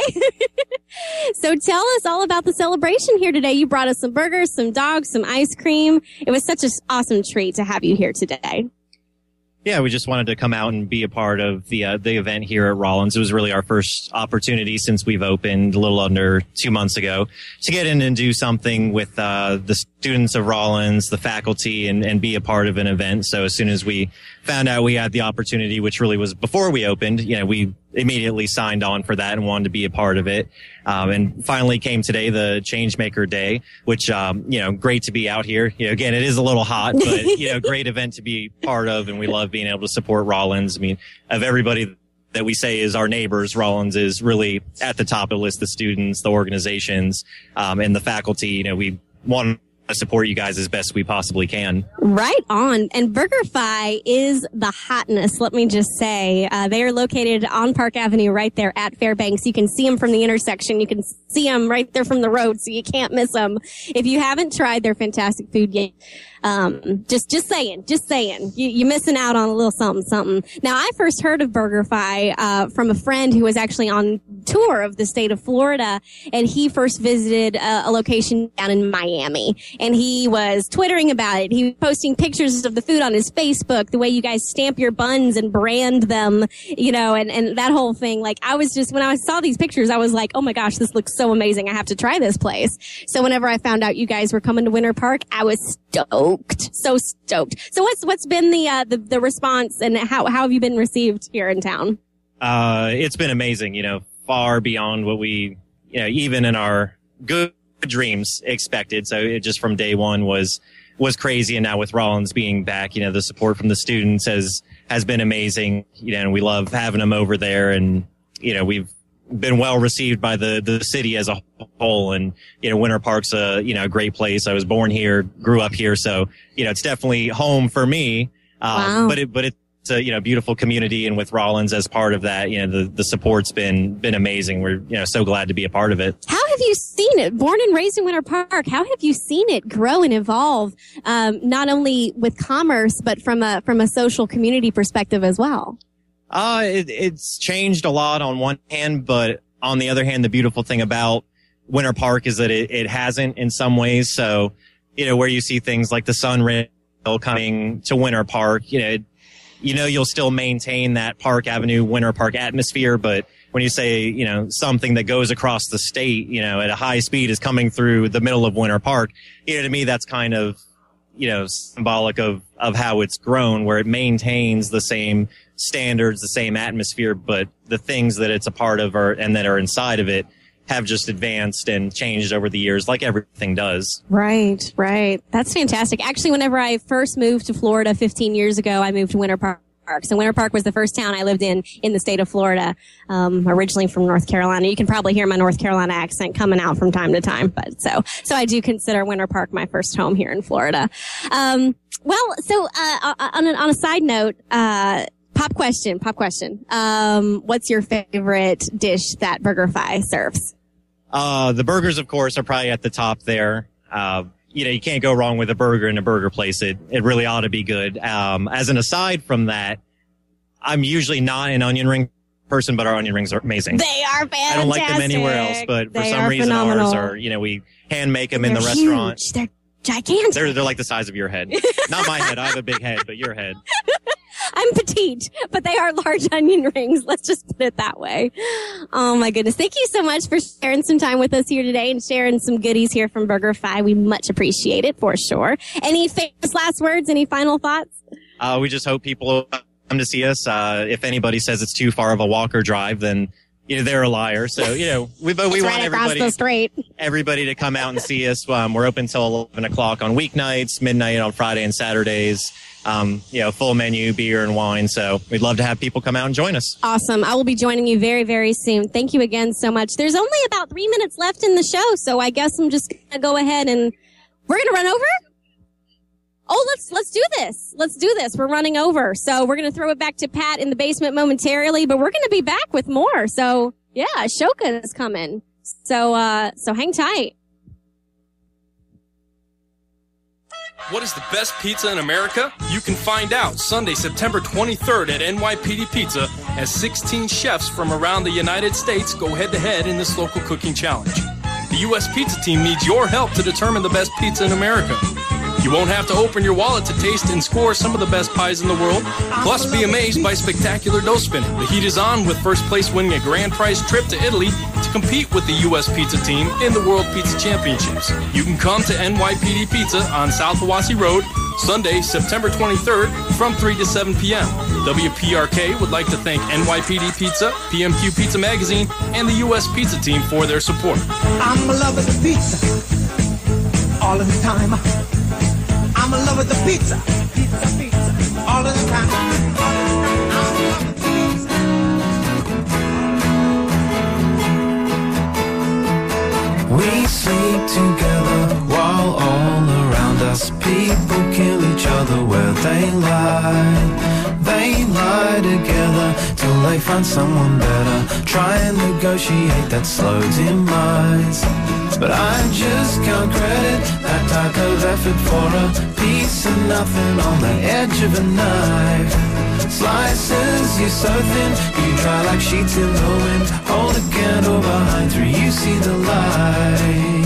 So tell us all about the celebration here today. You brought us some burgers, some dogs, some ice cream. It was such an awesome treat to have you here today. Yeah, we just wanted to come out and be a part of the event here at Rollins. It was really our first opportunity since we've opened a little under 2 months ago to get in and do something with the students of Rollins, the faculty, and be a part of an event. So as soon as we found out we had the opportunity, which really was before we opened, we immediately signed on for that and wanted to be a part of it. And finally came today, the Changemaker Day, which, great to be out here. Again, it is a little hot, but, great event to be part of. And we love being able to support Rollins. I mean, of everybody that we say is our neighbors, Rollins is really at the top of the list, the students, the organizations, and the faculty. We want to support you guys as best we possibly can. Right on. And BurgerFi is the hotness, let me just say. They are located on Park Avenue right there at Fairbanks. You can see them from the intersection. You can see them right there from the road, so you can't miss them. If you haven't tried their fantastic food yet, just saying, you're missing out on a little something. Now, I first heard of BurgerFi, from a friend who was actually on tour of the state of Florida, and he first visited a location down in Miami, and he was twittering about it. He was posting pictures of the food on his Facebook, the way you guys stamp your buns and brand them, and that whole thing. Like, when I saw these pictures, I was like, oh my gosh, this looks so amazing. I have to try this place. So whenever I found out you guys were coming to Winter Park, I was so stoked. So what's been the response, and how have you been received here in town? It's been amazing, far beyond what we, even in our good dreams expected. So it just from day one was crazy. And now with Rollins being back, the support from the students has been amazing, and we love having them over there. And, we've been well received by the city as a whole. And, Winter Park's a great place. I was born here, grew up here. So, it's definitely home for me. Wow. But it's a, beautiful community. And with Rollins as part of that, the support's been amazing. We're, so glad to be a part of it. How have you seen it? Born and raised in Winter Park, how have you seen it grow and evolve, not only with commerce, but from a social community perspective as well? It's changed a lot on one hand, but on the other hand, the beautiful thing about Winter Park is that it hasn't in some ways. So, where you see things like the Sunrail coming to Winter Park, you'll still maintain that Park Avenue, Winter Park atmosphere. But when you say, something that goes across the state, at a high speed is coming through the middle of Winter Park, to me, that's kind of, symbolic of how it's grown, where it maintains the same standards, the same atmosphere, but the things that it's a part of and that are inside of it have just advanced and changed over the years, like everything does. Right. That's fantastic. Actually, whenever I first moved to Florida 15 years ago, I moved to Winter Park. So Winter Park was the first town I lived in the state of Florida, originally from North Carolina. You can probably hear my North Carolina accent coming out from time to time, but so I do consider Winter Park my first home here in Florida. On a side note, pop question. What's your favorite dish that BurgerFi serves? The burgers, of course, are probably at the top there. You can't go wrong with a burger in a burger place. It really ought to be good. As an aside from that, I'm usually not an onion ring person, but our onion rings are amazing. They are fantastic. I don't like them anywhere else, but for some reason phenomenal. ours are, we hand make them in the restaurant. Huge. They're gigantic. They're like the size of your head. Not my head. I have a big head, but your head. I'm petite, but they are large onion rings. Let's just put it that way. Oh my goodness. Thank you so much for sharing some time with us here today and sharing some goodies here from BurgerFi. We much appreciate it for sure. Any famous last words? Any final thoughts? We just hope people come to see us. If anybody says it's too far of a walk or drive, then they're a liar. So, we want everybody to come out and see us. We're open till 11 o'clock on weeknights, midnight on Friday and Saturdays. Full menu, beer and wine. So we'd love to have people come out and join us. Awesome. I will be joining you very, very soon. Thank you again so much. There's only about 3 minutes left in the show, so I guess I'm just going to go ahead and we're going to run over. Oh, let's do this. Let's do this. We're running over. So we're going to throw it back to Pat in the basement momentarily, but we're going to be back with more. So yeah, Ashoka is coming. So hang tight. What is the best pizza in America? You can find out Sunday, September 23rd at NYPD Pizza as 16 chefs from around the United States go head-to-head in this local cooking challenge. The U.S. Pizza Team needs your help to determine the best pizza in America. You won't have to open your wallet to taste and score some of the best pies in the world. Plus, be amazed by spectacular dough spinning. The heat is on, with first place winning a grand prize trip to Italy to compete with the U.S. Pizza team in the World Pizza Championships. You can come to NYPD Pizza on South Hiwassee Road, Sunday, September 23rd from 3 to 7 p.m. WPRK would like to thank NYPD Pizza, PMQ Pizza Magazine, and the U.S. Pizza team for their support. I'm a lover of the pizza all of the time. I'm a lover of the pizza, pizza, all of the time. We sleep together while all around us people kill each other where they lie. They lie together till they find someone better. Try and negotiate that slow demise. But I just can't credit that type of effort for a piece of nothing on the edge of a knife. Slices you so thin, you dry like sheets in the wind. Hold a candle behind through, you see the light.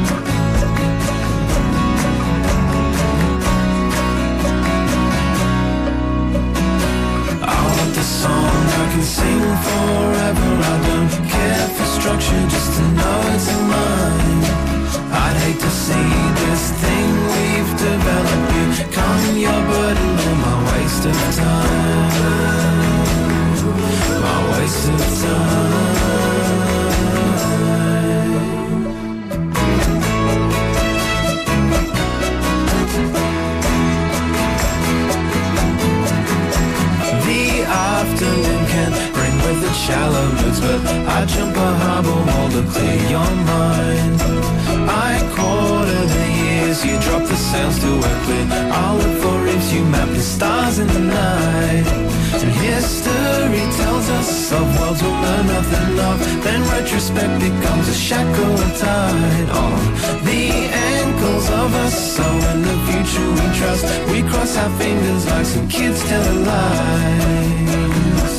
I want the song I can sing forever. I don't care for structure, just to know it's mine. I'd hate to see this thing we've developed become your burden or my waste of time. My waste of time. The afternoon can bring with it shallow moods, but I jump a harbor wall to clear your mind. I quarter the years, you drop the sails to work with. I'll look for reefs, you map the stars in the night. And history tells us of worlds we'll know nothing of. Then retrospect becomes a shackle tied on the ankles of us. So in the future we trust, we cross our fingers like some kids telling lies.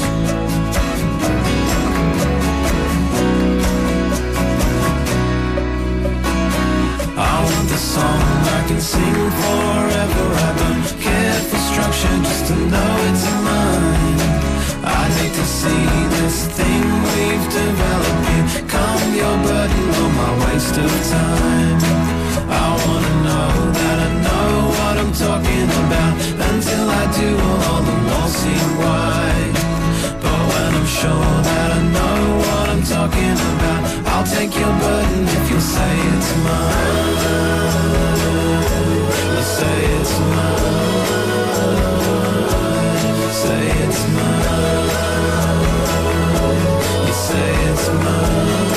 I want the song I can sing forever. I don't care for structure, just to know it's mine. I'd hate to see this thing we've developed become your burden or my waste of time. I wanna know that I know what I'm talking about. Until I do, all the walls seem wide. But when I'm sure that I know what I'm talking about, I'll take your burden if you'll say it's mine. Let's say it's mine. Say it's mine. You say it's mine.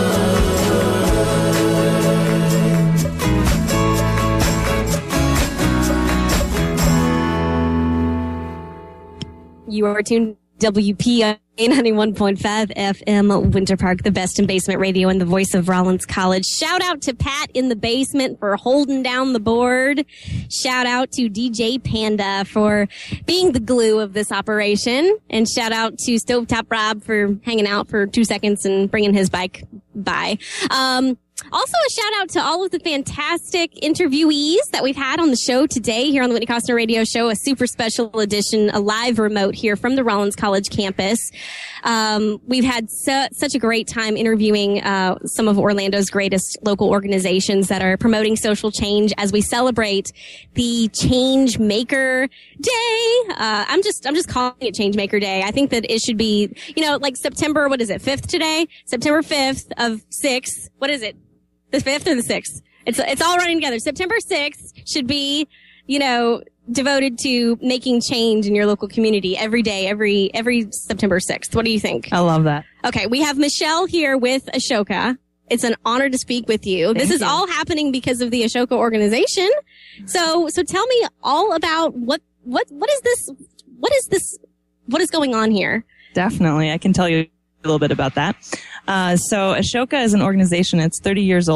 You are tuned WPI 91.5 FM Winter Park, the best in basement radio and the voice of Rollins College. Shout out to Pat in the basement for holding down the board. Shout out to DJ Panda for being the glue of this operation. And shout out to Stovetop Rob for hanging out for 2 seconds and bringing his bike by. Also, a shout out to all of the fantastic interviewees that we've had on the show today here on the Whitney Costner Radio Show, a super special edition, a live remote here from the Rollins College campus. We've had such a great time interviewing some of Orlando's greatest local organizations that are promoting social change as we celebrate the Change Maker Day. I'm just calling it Change Maker Day. I think that it should be, like September, what is it, 5th today? September 5th of 6th. What is it? The 5th or the 6th? It's all running together. September 6th should be, devoted to making change in your local community every day, every September 6th. What do you think? I love that. Okay. We have Michelle here with Ashoka. It's an honor to speak with you. This is all happening because of the Ashoka organization. So tell me all about what is this? What is going on here? Definitely. I can tell you a little bit about that. So Ashoka is an organization. It's 30 years old.